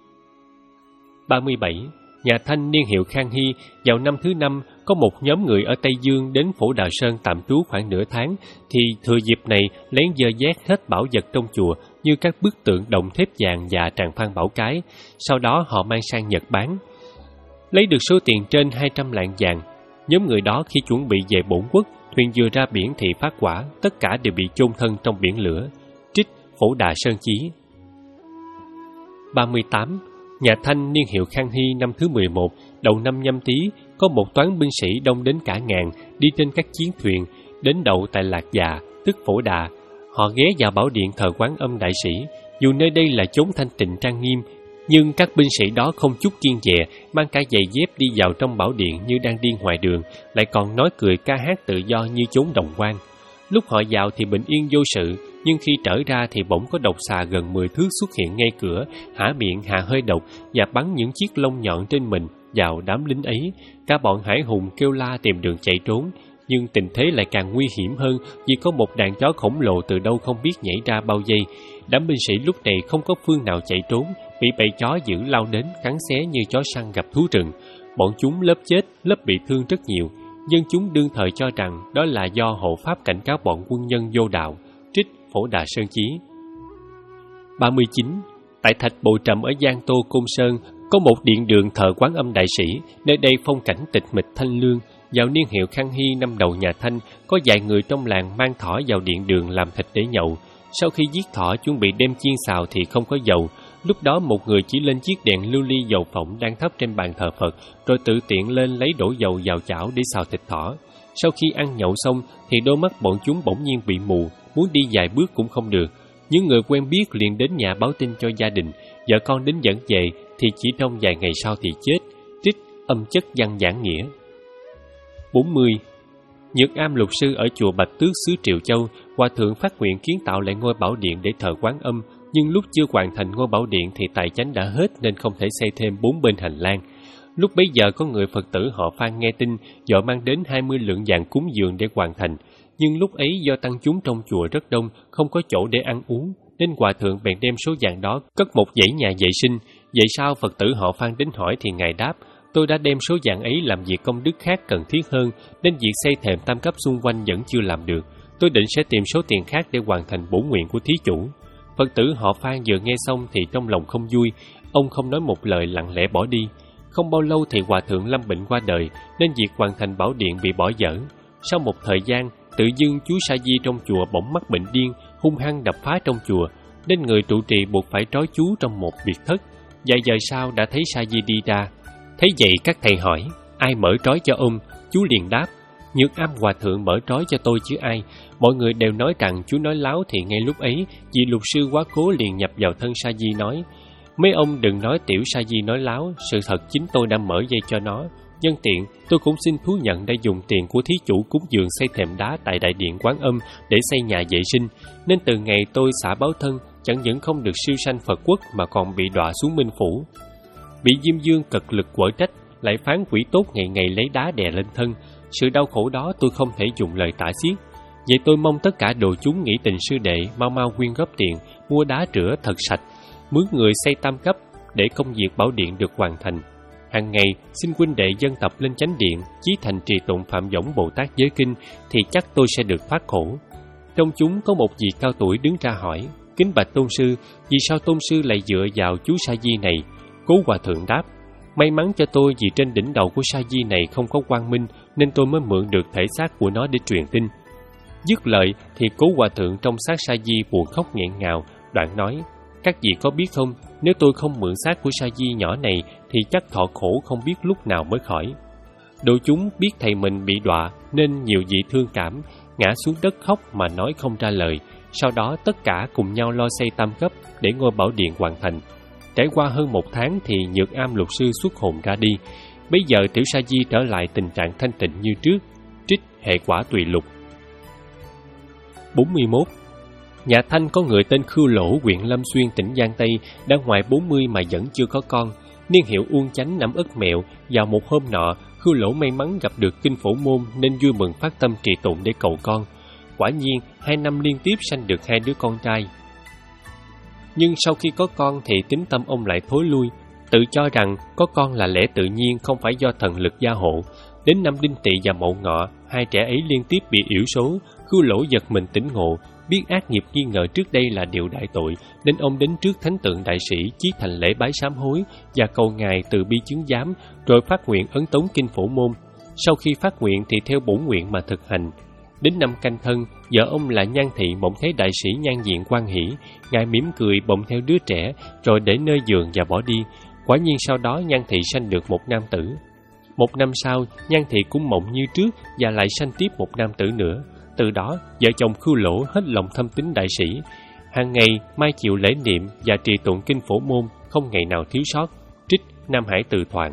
ba mươi bảy. Nhà Thanh niên hiệu Khang Hy vào năm thứ năm có một nhóm người ở Tây Dương đến Phổ Đà Sơn tạm trú khoảng nửa tháng, thì thừa dịp này lén dơ vét hết bảo vật trong chùa như các bức tượng đồng thép vàng và tràng phan bảo cái. Sau đó họ mang sang Nhật bán, lấy được số tiền trên hai trăm lạng vàng. Nhóm người đó khi chuẩn bị về bổn quốc, thuyền vừa ra biển thì phát quả, tất cả đều bị chôn thân trong biển lửa. Trích Phổ Đà Sơn Chí. ba mươi tám. Nhà Thanh niên hiệu Khang Hy năm thứ mười một, đầu năm Nhâm Tý, có một toán binh sĩ đông đến cả ngàn, đi trên các chiến thuyền, đến đậu tại Lạc Già, tức Phổ Đà. Họ ghé vào bảo điện thờ Quán Âm đại sĩ. Dù nơi đây là chốn thanh tịnh trang nghiêm, nhưng các binh sĩ đó không chút kiêng dè, mang cả giày dép đi vào trong bảo điện như đang đi ngoài đường, lại còn nói cười ca hát tự do như chốn đồng quan. Lúc họ vào thì bình yên vô sự, nhưng khi trở ra thì bỗng có độc xà gần mười thước xuất hiện ngay cửa, há miệng hạ hơi độc và bắn những chiếc lông nhọn trên mình vào đám lính ấy. Cả bọn hải hùng kêu la tìm đường chạy trốn, nhưng tình thế lại càng nguy hiểm hơn vì có một đàn chó khổng lồ từ đâu không biết nhảy ra bao vây. Đám binh sĩ lúc này không có phương nào chạy trốn, bị bầy chó dữ lao đến cắn xé như chó săn gặp thú rừng. Bọn chúng lớp chết, lớp bị thương rất nhiều. Dân chúng đương thời cho rằng đó là do hộ pháp cảnh cáo bọn quân nhân vô đạo. Trích Phổ Đà Sơn Chí. ba mươi chín. Tại Thạch Bồ Trầm ở Giang Tô Côn Sơn có một điện đường thờ Quán Âm đại sĩ, nơi đây phong cảnh tịch mịch thanh lương. Vào niên hiệu Khang Hy năm đầu nhà Thanh, có vài người trong làng mang thỏ vào điện đường làm thịt để nhậu. Sau khi giết thỏ chuẩn bị đem chiên xào thì không có dầu. Lúc đó một người chỉ lên chiếc đèn lưu ly dầu phộng đang thắp trên bàn thờ Phật, rồi tự tiện lên lấy đổ dầu vào chảo để xào thịt thỏ. Sau khi ăn nhậu xong thì đôi mắt bọn chúng bỗng nhiên bị mù, muốn đi vài bước cũng không được. Những người quen biết liền đến nhà báo tin cho gia đình, vợ con đến dẫn về thì chỉ trong vài ngày sau thì chết. Trích Âm Chất Văn Giảng Nghĩa. bốn mươi. Nhược Am Lục Sư ở chùa Bạch Tước xứ Triệu Châu, hòa thượng phát nguyện kiến tạo lại ngôi bảo điện để thờ Quán Âm, nhưng lúc chưa hoàn thành ngôi bảo điện thì tài chánh đã hết nên không thể xây thêm bốn bên hành lang. Lúc bấy giờ có người Phật tử họ Phan nghe tin, dội mang đến hai mươi lượng vàng cúng dường để hoàn thành. Nhưng lúc ấy do tăng chúng trong chùa rất đông, không có chỗ để ăn uống, nên hòa thượng bèn đem số vàng đó cất một dãy nhà vệ sinh. Vậy sao Phật tử họ Phan đến hỏi thì ngài đáp: tôi đã đem số vàng ấy làm việc công đức khác cần thiết hơn, nên việc xây thềm tam cấp xung quanh vẫn chưa làm được. Tôi định sẽ tìm số tiền khác để hoàn thành bổn nguyện của thí chủ. Phật tử họ Phan vừa nghe xong thì trong lòng không vui, ông không nói một lời, lặng lẽ bỏ đi. Không bao lâu thì hòa thượng lâm bệnh qua đời, nên việc hoàn thành bảo điện bị bỏ dở. Sau một thời gian, tự dưng chú Sa Di trong chùa bỗng mắc bệnh điên, hung hăng đập phá trong chùa, nên người trụ trì buộc phải trói chú trong một biệt thất. Vài giờ sau đã thấy Sa Di đi ra. Thấy vậy các thầy hỏi: ai mở trói cho ông? Chú liền đáp: Nhược Am hòa thượng mở trói cho tôi chứ ai. Mọi người đều nói rằng chú nói láo, thì ngay lúc ấy vị Lục Sư quá cố liền nhập vào thân Sa Di nói: mấy ông đừng nói tiểu Sa Di nói láo, sự thật chính tôi đã mở dây cho nó. Nhân tiện tôi cũng xin thú nhận đã dùng tiền của thí chủ cúng dường xây thềm đá tại đại điện Quán Âm để xây nhà vệ sinh, nên từ ngày tôi xả báo thân, chẳng những không được siêu sanh Phật quốc mà còn bị đọa xuống Minh Phủ. Bị Diêm Dương cực lực quở trách, lại phán quỷ tốt ngày ngày lấy đá đè lên thân. Sự đau khổ đó tôi không thể dùng lời tả xiết. Vậy tôi mong tất cả đồ chúng nghĩ tình sư đệ mau mau quyên góp tiền mua đá rửa thật sạch, mướn người xây tam cấp để công việc bảo điện được hoàn thành. Hàng ngày xin huynh đệ dân tập lên chánh điện chí thành trì tụng Phạm Võng Bồ Tát giới kinh, thì chắc tôi sẽ được thoát khổ. Trong chúng có một vị cao tuổi đứng ra hỏi: kính bạch tôn sư, vì sao tôn sư lại dựa vào chú Sa Di này? Cố hòa thượng đáp: may mắn cho tôi vì trên đỉnh đầu của Sa Di này không có quang minh, nên tôi mới mượn được thể xác của nó để truyền tin. Dứt lời thì cố hòa thượng trong xác Sa Di buồn khóc nghẹn ngào, đoạn nói: các vị có biết không, nếu tôi không mượn xác của Sa Di nhỏ này thì chắc thọ khổ không biết lúc nào mới khỏi. Đội chúng biết thầy mình bị đọa nên nhiều vị thương cảm, ngã xuống đất khóc mà nói không ra lời. Sau đó tất cả cùng nhau lo xây tam cấp để ngôi bảo điện hoàn thành. Trải qua hơn một tháng thì Nhược Am Lục Sư xuất hồn ra đi. Bây giờ tiểu Sa Di trở lại tình trạng thanh tịnh như trước. Trích hệ quả tùy lục. bốn mươi mốt. Nhà Thanh có người tên Khưu Lỗ, huyện Lâm Xuyên, tỉnh Giang Tây, đã ngoài bốn mươi mà vẫn chưa có con. Niên hiệu Uông Chánh năm Ất Mẹo. Vào một hôm nọ, Khưu Lỗ may mắn gặp được kinh phổ môn nên vui mừng phát tâm trì tụng để cầu con. Quả nhiên, hai năm liên tiếp sanh được hai đứa con trai. Nhưng sau khi có con thì tính tâm ông lại thối lui, tự cho rằng có con là lẽ tự nhiên, không phải do thần lực gia hộ. Đến năm Đinh Tỵ và Mậu Ngọ, hai trẻ ấy liên tiếp bị yểu số. Khưu Lỗ giật mình tỉnh ngộ, biết ác nghiệp nghi ngờ trước đây là điều đại tội, nên ông đến trước thánh tượng đại sĩ chí thành lễ bái sám hối và cầu ngài từ bi chứng giám, rồi phát nguyện ấn tống kinh phổ môn. Sau khi phát nguyện thì theo bổn nguyện mà thực hành. Đến năm Canh Thân, vợ ông là Nhan Thị bỗng thấy đại sĩ nhan diện quan hỷ, ngài mỉm cười bỗng theo đứa trẻ, rồi để nơi giường và bỏ đi. Quả nhiên sau đó Nhan Thị sanh được một nam tử. Một năm sau, Nhan Thị cũng mộng như trước và lại sanh tiếp một nam tử nữa. Từ đó, vợ chồng Khưu Lỗ hết lòng thâm tín đại sĩ. Hàng ngày mai chịu lễ niệm và trì tụng kinh phổ môn, không ngày nào thiếu sót. Trích Nam Hải Từ Thoại.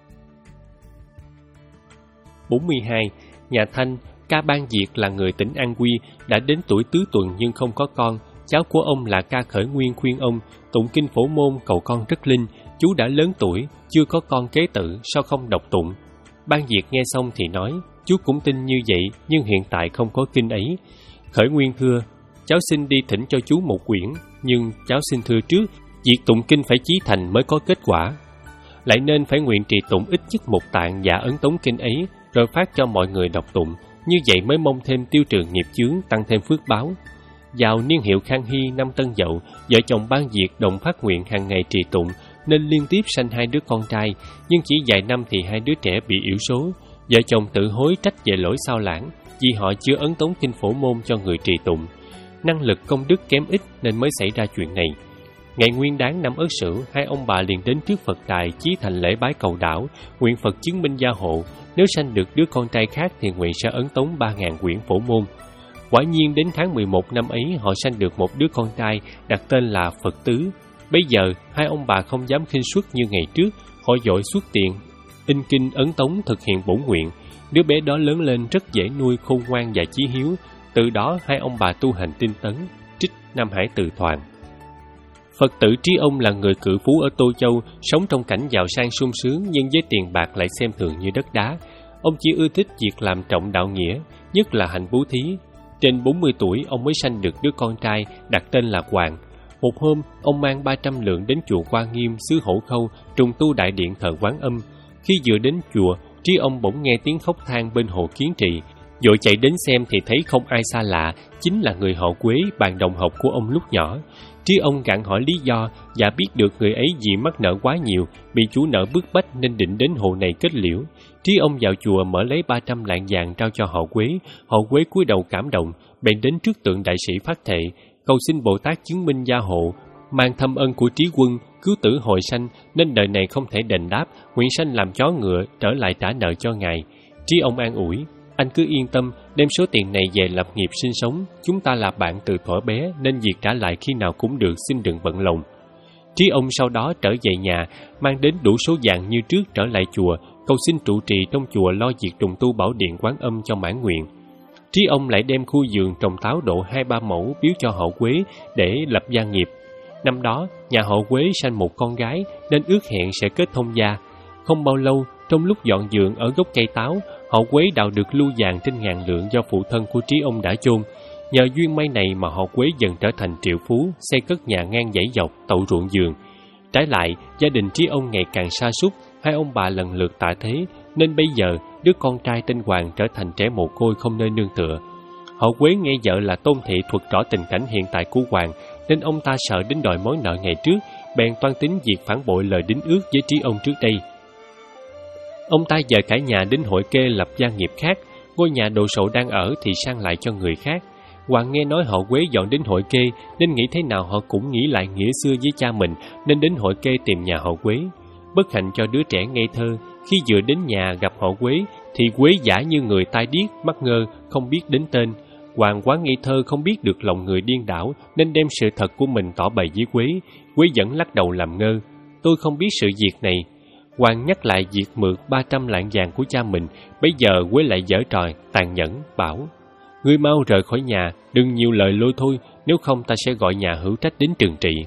bốn mươi hai. Nhà Thanh, Ca Ban Diệt là người tỉnh An Quy, đã đến tuổi tứ tuần nhưng không có con. Cháu của ông là Ca Khởi Nguyên khuyên ông tụng kinh phổ môn cầu con rất linh. Chú đã lớn tuổi, chưa có con kế tự, sao không đọc tụng? Ban Diệt nghe xong thì nói: chú cũng tin như vậy, nhưng hiện tại không có kinh ấy. Khởi Nguyên thưa: cháu xin đi thỉnh cho chú một quyển, nhưng cháu xin thưa trước, việc tụng kinh phải chí thành mới có kết quả. Lại nên phải nguyện trì tụng ít nhất một tạng và ấn tống kinh ấy, rồi phát cho mọi người đọc tụng. Như vậy mới mong thêm tiêu trừ nghiệp chướng, tăng thêm phước báo. Vào niên hiệu Khang Hy năm Tân Dậu, vợ chồng Ban Diệt đồng phát nguyện hàng ngày trì tụng, nên liên tiếp sanh hai đứa con trai, nhưng chỉ vài năm thì hai đứa trẻ bị yểu số. Vợ chồng tự hối trách về lỗi sao lãng, vì họ chưa ấn tống kinh phổ môn cho người trì tụng. Năng lực công đức kém ít nên mới xảy ra chuyện này. Ngày Nguyên Đán năm Ất Sửu, hai ông bà liền đến trước Phật đài chí thành lễ bái cầu đảo, nguyện Phật chứng minh gia hộ, nếu sanh được đứa con trai khác thì nguyện sẽ ấn tống ba ngàn quyển phổ môn. Quả nhiên đến tháng mười một năm ấy, họ sanh được một đứa con trai, đặt tên là Phật Tứ. Bây giờ hai ông bà không dám khinh suất như ngày trước, họ vội xuất tiền in kinh ấn tống thực hiện bổn nguyện. Đứa bé đó lớn lên rất dễ nuôi, khôn ngoan và chí hiếu. Từ đó hai ông bà tu hành tinh tấn. Trích Nam Hải Từ Thoại. Phật tử Trí Ông là người cự phú ở Tô Châu, sống trong cảnh giàu sang sung sướng nhưng với tiền bạc lại xem thường như đất đá. Ông chỉ ưa thích việc làm trọng đạo nghĩa, nhất là hạnh bố thí. Trên bốn mươi tuổi, ông mới sanh được đứa con trai đặt tên là Hoàng. Một hôm, ông mang ba trăm lượng đến chùa Hoa Nghiêm, xứ Hổ Khâu, trùng tu đại điện thờ Quán Âm. Khi vừa đến chùa, Trí Ông bỗng nghe tiếng khóc than bên hồ Kiến Trị. Vội chạy đến xem thì thấy không ai xa lạ, chính là người họ Quế, bạn đồng học của ông lúc nhỏ. Trí Ông gặng hỏi lý do và biết được người ấy vì mắc nợ quá nhiều, bị chủ nợ bức bách nên định đến hồ này kết liễu. Trí Ông vào chùa mở lấy ba trăm lạng vàng trao cho họ Quế. Họ Quế cúi đầu cảm động, bèn đến trước tượng đại sĩ phát thệ, cầu xin Bồ Tát chứng minh gia hộ, mang thâm ân của Trí Quân, cứu tử hồi sanh, nên đời này không thể đền đáp, nguyện sanh làm chó ngựa trở lại trả nợ cho ngài. Trí Ông an ủi, anh cứ yên tâm, đem số tiền này về lập nghiệp sinh sống, chúng ta là bạn từ thuở bé nên việc trả lại khi nào cũng được, xin đừng bận lòng. Trí Ông sau đó trở về nhà, mang đến đủ số vàng như trước trở lại chùa, cầu xin trụ trì trong chùa lo việc trùng tu bảo điện Quán Âm cho mãn nguyện. Trí Ông lại đem khu vườn trồng táo độ hai ba mẫu biếu cho họ Quế để lập gia nghiệp. Năm đó, nhà họ Quế sanh một con gái nên ước hẹn sẽ kết thông gia. Không bao lâu, trong lúc dọn dường ở gốc cây táo, họ Quế đào được lưu vàng trên ngàn lượng do phụ thân của Trí Ông đã chôn. Nhờ duyên may này mà họ Quế dần trở thành triệu phú, xây cất nhà ngang dãy dọc, tậu ruộng vườn. Trái lại, gia đình Trí Ông ngày càng sa sút, hai ông bà lần lượt tạ thế, nên bây giờ đứa con trai tên Hoàng trở thành trẻ mồ côi không nơi nương tựa. Họ Quế nghe vợ là Tôn Thị thuật rõ tình cảnh hiện tại của Hoàng, nên ông ta sợ đến đòi món nợ ngày trước, bèn toan tính việc phản bội lời đính ước với Trí Ông trước đây. Ông ta dời cả nhà đến Hội Kê lập gia nghiệp khác, ngôi nhà đồ sộ đang ở thì sang lại cho người khác. Hoàng nghe nói họ Quế dọn đến Hội Kê nên nghĩ thế nào họ cũng nghĩ lại nghĩa xưa với cha mình, nên đến Hội Kê tìm nhà họ Quế. Bất hạnh cho đứa trẻ ngây thơ, khi vừa đến nhà gặp họ Quế thì Quế giả như người tai điếc, mắt ngơ, không biết đến tên. Hoàng quá ngây thơ không biết được lòng người điên đảo nên đem sự thật của mình tỏ bày với Quế. Quế vẫn lắc đầu làm ngơ. Tôi không biết sự việc này. Hoàng nhắc lại việc mượn ba trăm lạng vàng của cha mình. Bây giờ Quế lại giở trò tàn nhẫn, bảo: Ngươi mau rời khỏi nhà, đừng nhiều lời lôi thôi, nếu không ta sẽ gọi nhà hữu trách đến trừng trị.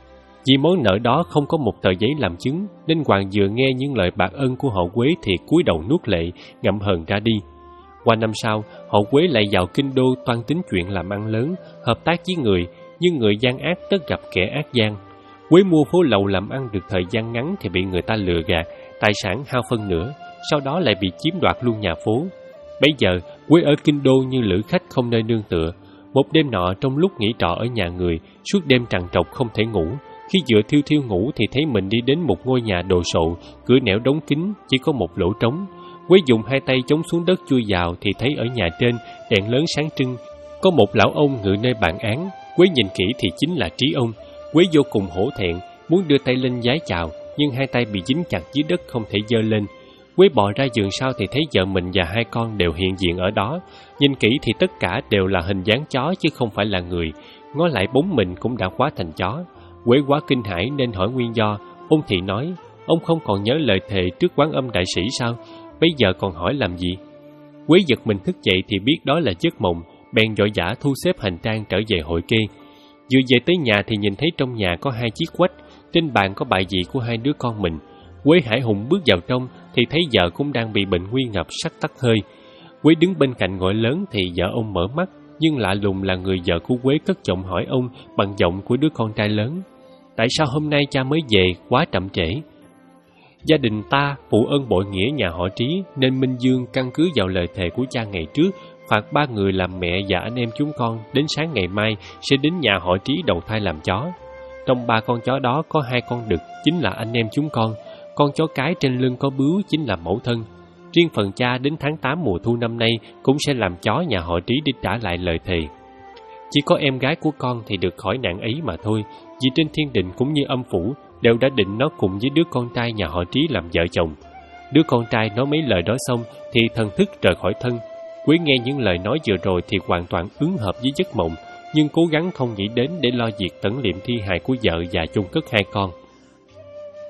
Vì món nợ đó không có một tờ giấy làm chứng, nên Hoàng vừa nghe những lời bạc ân của họ Quế thì cúi đầu nuốt lệ, ngậm hờn ra đi. Qua năm sau, họ Quế lại vào kinh đô toan tính chuyện làm ăn lớn, hợp tác với người, nhưng người gian ác tất gặp kẻ ác gian. Quế mua phố lậu làm ăn được thời gian ngắn thì bị người ta lừa gạt, tài sản hao phân nửa, sau đó lại bị chiếm đoạt luôn nhà phố. Bây giờ, Quế ở kinh đô như lữ khách không nơi nương tựa. Một đêm nọ trong lúc nghỉ trọ ở nhà người, suốt đêm trằn trọc không thể ngủ. Khi vừa thiêu thiêu ngủ thì thấy mình đi đến một ngôi nhà đồ sộ, cửa nẻo đóng kín, chỉ có một lỗ trống. Quế dùng hai tay chống xuống đất chui vào thì thấy ở nhà trên đèn lớn sáng trưng, có một lão ông ngự nơi bàn án. Quế nhìn kỹ thì chính là Trí Ông. Quế vô cùng hổ thẹn, muốn đưa tay lên vái chào, nhưng hai tay bị dính chặt dưới đất không thể giơ lên. Quế bò ra giường sau thì thấy vợ mình và hai con đều hiện diện ở đó. Nhìn kỹ thì tất cả đều là hình dáng chó chứ không phải là người. Ngó lại bóng mình cũng đã hóa thành chó. Quế quá kinh hãi nên hỏi nguyên do. Ông Thị nói: Ông không còn nhớ lời thề trước Quán Âm đại sĩ sao? Bây giờ còn hỏi làm gì? Quế giật mình thức dậy thì biết đó là giấc mộng, bèn vội vã thu xếp hành trang trở về Hội Kê. Vừa về tới nhà thì nhìn thấy trong nhà có hai chiếc quách, trên bàn có bài vị của hai đứa con mình. Quế hải hùng bước vào trong thì thấy vợ cũng đang bị bệnh nguy ngập, sắp tắt hơi. Quế đứng bên cạnh gọi lớn thì vợ ông mở mắt, nhưng lạ lùng là người vợ của Quế cất giọng hỏi ông bằng giọng của đứa con trai lớn: Tại sao hôm nay cha mới về, quá chậm trễ? Gia đình ta phụ ơn bội nghĩa nhà họ Trí, nên Minh Dương căn cứ vào lời thề của cha ngày trước, phạt ba người làm mẹ và anh em chúng con đến sáng ngày mai sẽ đến nhà họ Trí đầu thai làm chó. Trong ba con chó đó có hai con đực, chính là anh em chúng con. Con chó cái trên lưng có bướu chính là mẫu thân. Riêng phần cha đến tháng tám mùa thu năm nay cũng sẽ làm chó nhà họ Trí để trả lại lời thề. Chỉ có em gái của con thì được khỏi nạn ấy mà thôi, vì trên thiên đình cũng như âm phủ đều đã định nó cùng với đứa con trai nhà họ Trí làm vợ chồng. Đứa con trai nói mấy lời đó xong thì thần thức rời khỏi thân. Quế nghe những lời nói vừa rồi thì hoàn toàn ứng hợp với giấc mộng, nhưng cố gắng không nghĩ đến để lo việc tẩn liệm thi hài của vợ và chôn cất hai con.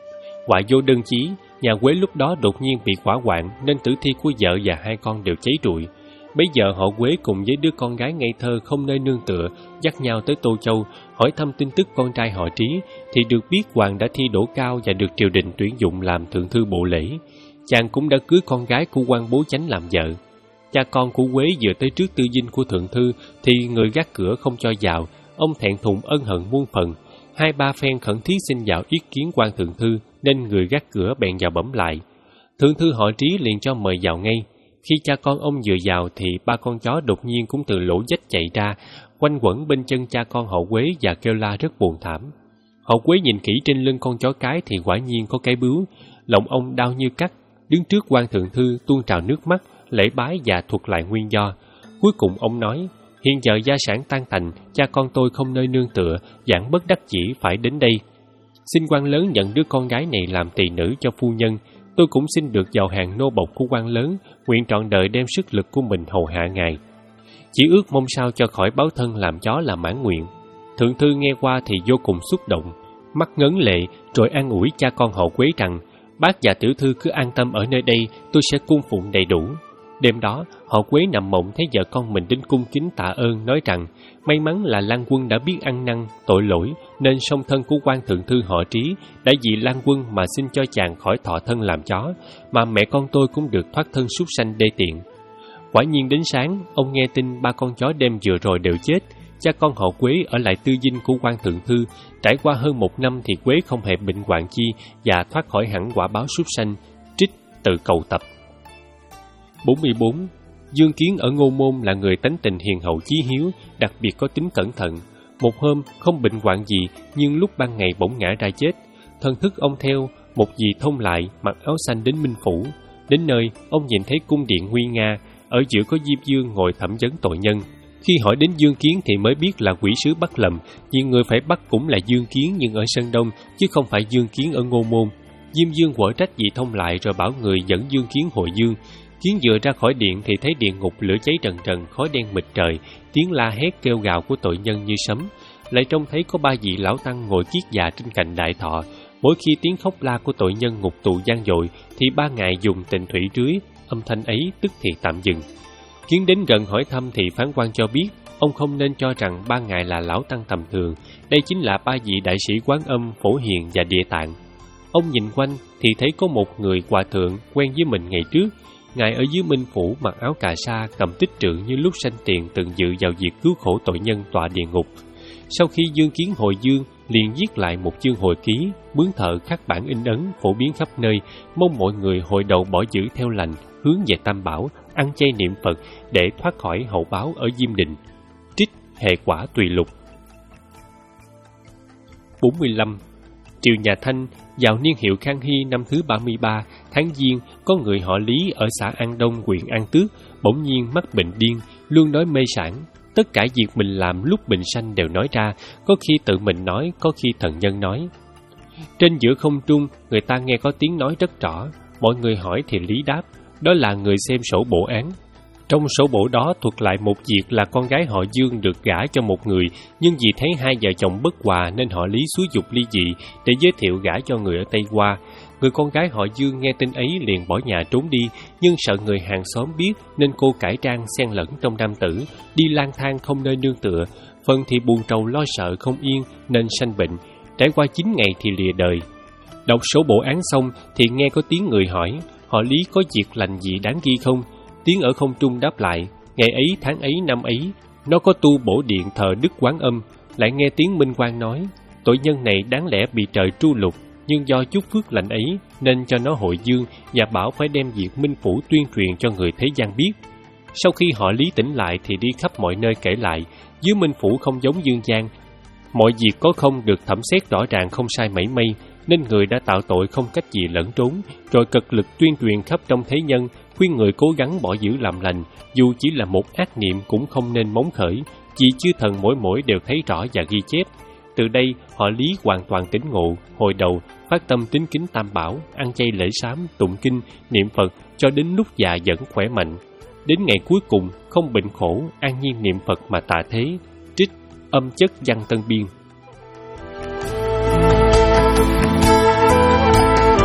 Họa vô đơn chí, nhà Quế lúc đó đột nhiên bị hỏa hoạn nên tử thi của vợ và hai con đều cháy rụi. Bấy giờ họ Quế cùng với đứa con gái ngây thơ không nơi nương tựa dắt nhau tới Tô Châu hỏi thăm tin tức con trai họ Trí, thì được biết Hoàng đã thi đỗ cao và được triều đình tuyển dụng làm thượng thư bộ lễ. Chàng cũng đã cưới con gái của quan bố chánh làm vợ. Cha con của Quế vừa tới trước tư dinh của thượng thư thì người gác cửa không cho vào. Ông thẹn thùng ân hận muôn phần, hai ba phen khẩn thiết xin vào ý kiến quan thượng thư nên người gác cửa bèn vào bẩm lại. Thượng thư họ Trí liền cho mời vào ngay. Khi cha con ông vừa vào thì ba con chó đột nhiên cũng từ lỗ vách chạy ra, quanh quẩn bên chân cha con họ Quế và kêu la rất buồn thảm. Họ Quế nhìn kỹ trên lưng con chó cái thì quả nhiên có cái bướu, lòng ông đau như cắt, đứng trước quan thượng thư tuôn trào nước mắt, lễ bái và thuật lại nguyên do. Cuối cùng ông nói: hiện giờ gia sản tan tành, cha con tôi không nơi nương tựa, giảng bất đắc dĩ phải đến đây. Xin quan lớn nhận đứa con gái này làm tỳ nữ cho phu nhân. Tôi cũng xin được vào hàng nô bộc của quan lớn, nguyện trọn đời đem sức lực của mình hầu hạ ngài. Chỉ ước mong sao cho khỏi báo thân làm chó là mãn nguyện. Thượng thư nghe qua thì vô cùng xúc động, mắt ngấn lệ, rồi an ủi cha con họ Quế rằng: bác và tiểu thư cứ an tâm ở nơi đây, tôi sẽ cung phụng đầy đủ. Đêm đó, họ Quế nằm mộng thấy vợ con mình đến cung kính tạ ơn, nói rằng may mắn là Lan Quân đã biết ăn năn, tội lỗi, nên song thân của quan thượng thư họ Trí đã vì Lan Quân mà xin cho chàng khỏi thọ thân làm chó, mà mẹ con tôi cũng được thoát thân súc sanh đê tiện. Quả nhiên đến sáng, ông nghe tin ba con chó đêm vừa rồi đều chết. Cha con họ Quế ở lại tư dinh của quan thượng thư. Trải qua hơn một năm thì Quế không hề bệnh hoạn chi và thoát khỏi hẳn quả báo súc sanh. Trích từ cầu tập. bốn mươi bốn. Dương Kiến ở Ngô Môn là người tánh tình hiền hậu chí hiếu, đặc biệt có tính cẩn thận. Một hôm không bệnh hoạn gì, nhưng lúc ban ngày bỗng ngã ra chết. Thần thức ông theo một dì thông lại, mặc áo xanh đến Minh Phủ. Đến nơi, ông nhìn thấy cung điện nguy nga, ở giữa có Diêm Dương ngồi thẩm vấn tội nhân. Khi hỏi đến Dương Kiến thì mới biết là quỷ sứ bắt lầm, vì người phải bắt cũng là Dương Kiến nhưng ở Sơn Đông, chứ không phải Dương Kiến ở Ngô Môn. Diêm Dương quở trách dì thông lại rồi bảo người dẫn Dương Kiến hồi Dương. Kiến vừa ra khỏi điện thì thấy địa ngục lửa cháy trần trần, khói đen mịt trời, tiếng la hét kêu gào của tội nhân như sấm. Lại trông thấy có ba vị lão tăng ngồi kiết già trên cành đại thọ. Mỗi khi tiếng khóc la của tội nhân ngục tù vang dội thì ba ngài dùng tịnh thủy rưới, âm thanh ấy tức thì tạm dừng. Kiến đến gần hỏi thăm thì phán quan cho biết ông không nên cho rằng ba ngài là lão tăng tầm thường, đây chính là ba vị đại sĩ Quán Âm, Phổ Hiền và Địa Tạng. Ông nhìn quanh thì thấy có một người hòa thượng quen với mình ngày trước. Ngài ở dưới Minh Phủ mặc áo cà sa, cầm tích trượng như lúc sanh tiền từng dự vào việc cứu khổ tội nhân tọa địa ngục. Sau khi Dương Kiến hồi dương, liền viết lại một chương hồi ký, mướn thợ khắc bản in ấn, phổ biến khắp nơi, mong mọi người hội đầu bỏ giữ theo lành, hướng về Tam Bảo, ăn chay niệm Phật để thoát khỏi hậu báo ở Diêm Định. Trích Hệ Quả Tùy Lục. bốn mươi lăm. Triều nhà Thanh, vào niên hiệu Khang Hy năm thứ ba mươi ba, tháng Giêng, có người họ Lý ở xã An Đông, huyện An Tước, bỗng nhiên mắc bệnh điên, luôn nói mê sảng. Tất cả việc mình làm lúc bình sanh đều nói ra, có khi tự mình nói, có khi thần nhân nói. Trên giữa không trung, người ta nghe có tiếng nói rất rõ. Mọi người hỏi thì Lý đáp, đó là người xem sổ bộ án. Trong sổ bộ đó thuật lại một việc là con gái họ Dương được gả cho một người, nhưng vì thấy hai vợ chồng bất hòa nên họ Lý xúi giục ly dị để giới thiệu gả cho người ở Tây Hoa. Người con gái họ Dương nghe tin ấy liền bỏ nhà trốn đi, nhưng sợ người hàng xóm biết nên cô cải trang xen lẫn trong nam tử, đi lang thang không nơi nương tựa. Phần thì buồn trầu lo sợ không yên nên sanh bệnh, trải qua chín ngày thì lìa đời. Đọc sổ bộ án xong thì nghe có tiếng người hỏi, họ Lý có việc lành gì đáng ghi không? Tiếng ở không trung đáp lại, ngày ấy tháng ấy năm ấy, nó có tu bổ điện thờ Đức Quán Âm. Lại nghe tiếng Minh Quang nói, tội nhân này đáng lẽ bị trời tru lục, nhưng do chút phước lành ấy nên cho nó hội dương và bảo phải đem việc Minh Phủ tuyên truyền cho người thế gian biết. Sau khi họ Lý tỉnh lại thì đi khắp mọi nơi kể lại, dưới Minh Phủ không giống dương gian, mọi việc có không được thẩm xét rõ ràng không sai mảy may, nên người đã tạo tội không cách gì lẫn trốn, rồi cực lực tuyên truyền khắp trong thế nhân, khuyên người cố gắng bỏ giữ làm lành, dù chỉ là một ác niệm cũng không nên móng khởi, vì chư thần mỗi mỗi đều thấy rõ và ghi chép. Từ đây, họ Lý hoàn toàn tỉnh ngộ, hồi đầu phát tâm tín kính Tam Bảo, ăn chay lễ sám, tụng kinh, niệm Phật cho đến lúc già vẫn khỏe mạnh. Đến ngày cuối cùng, không bệnh khổ, an nhiên niệm Phật mà tạ thế. Trích Âm Chất Văn Tân Biên.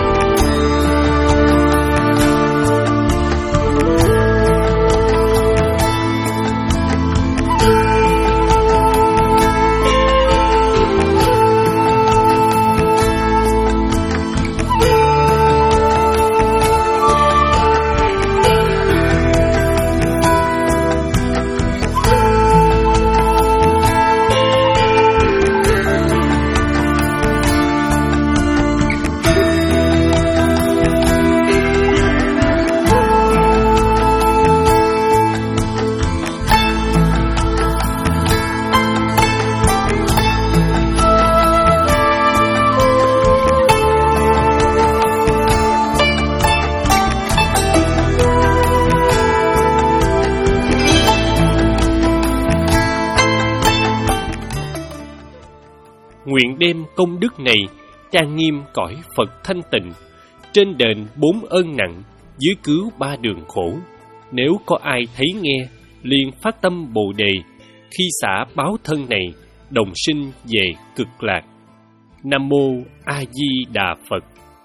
nguyện đem công đức này trang nghiêm cõi Phật thanh tịnh, trên đền bốn ơn nặng, dưới cứu ba đường khổ. Nếu có ai thấy nghe, liền phát tâm Bồ Đề, khi xả báo thân này, đồng sinh về cực lạc. Nam mô A Di Đà Phật.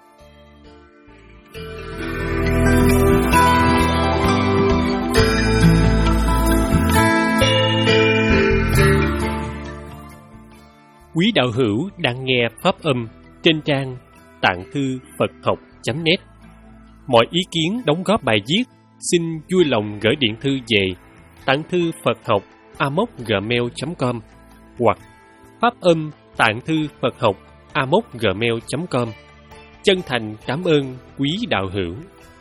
Quý đạo hữu đang nghe pháp âm trên trang tạng thư Phật học chấm net. Mọi ý kiến đóng góp bài viết xin vui lòng gửi điện thư về tạng thư Phật học a m o c gmail chấm com hoặc pháp âm tạng thư Phật học a m o c gmail chấm com. Chân thành cảm ơn quý đạo hữu.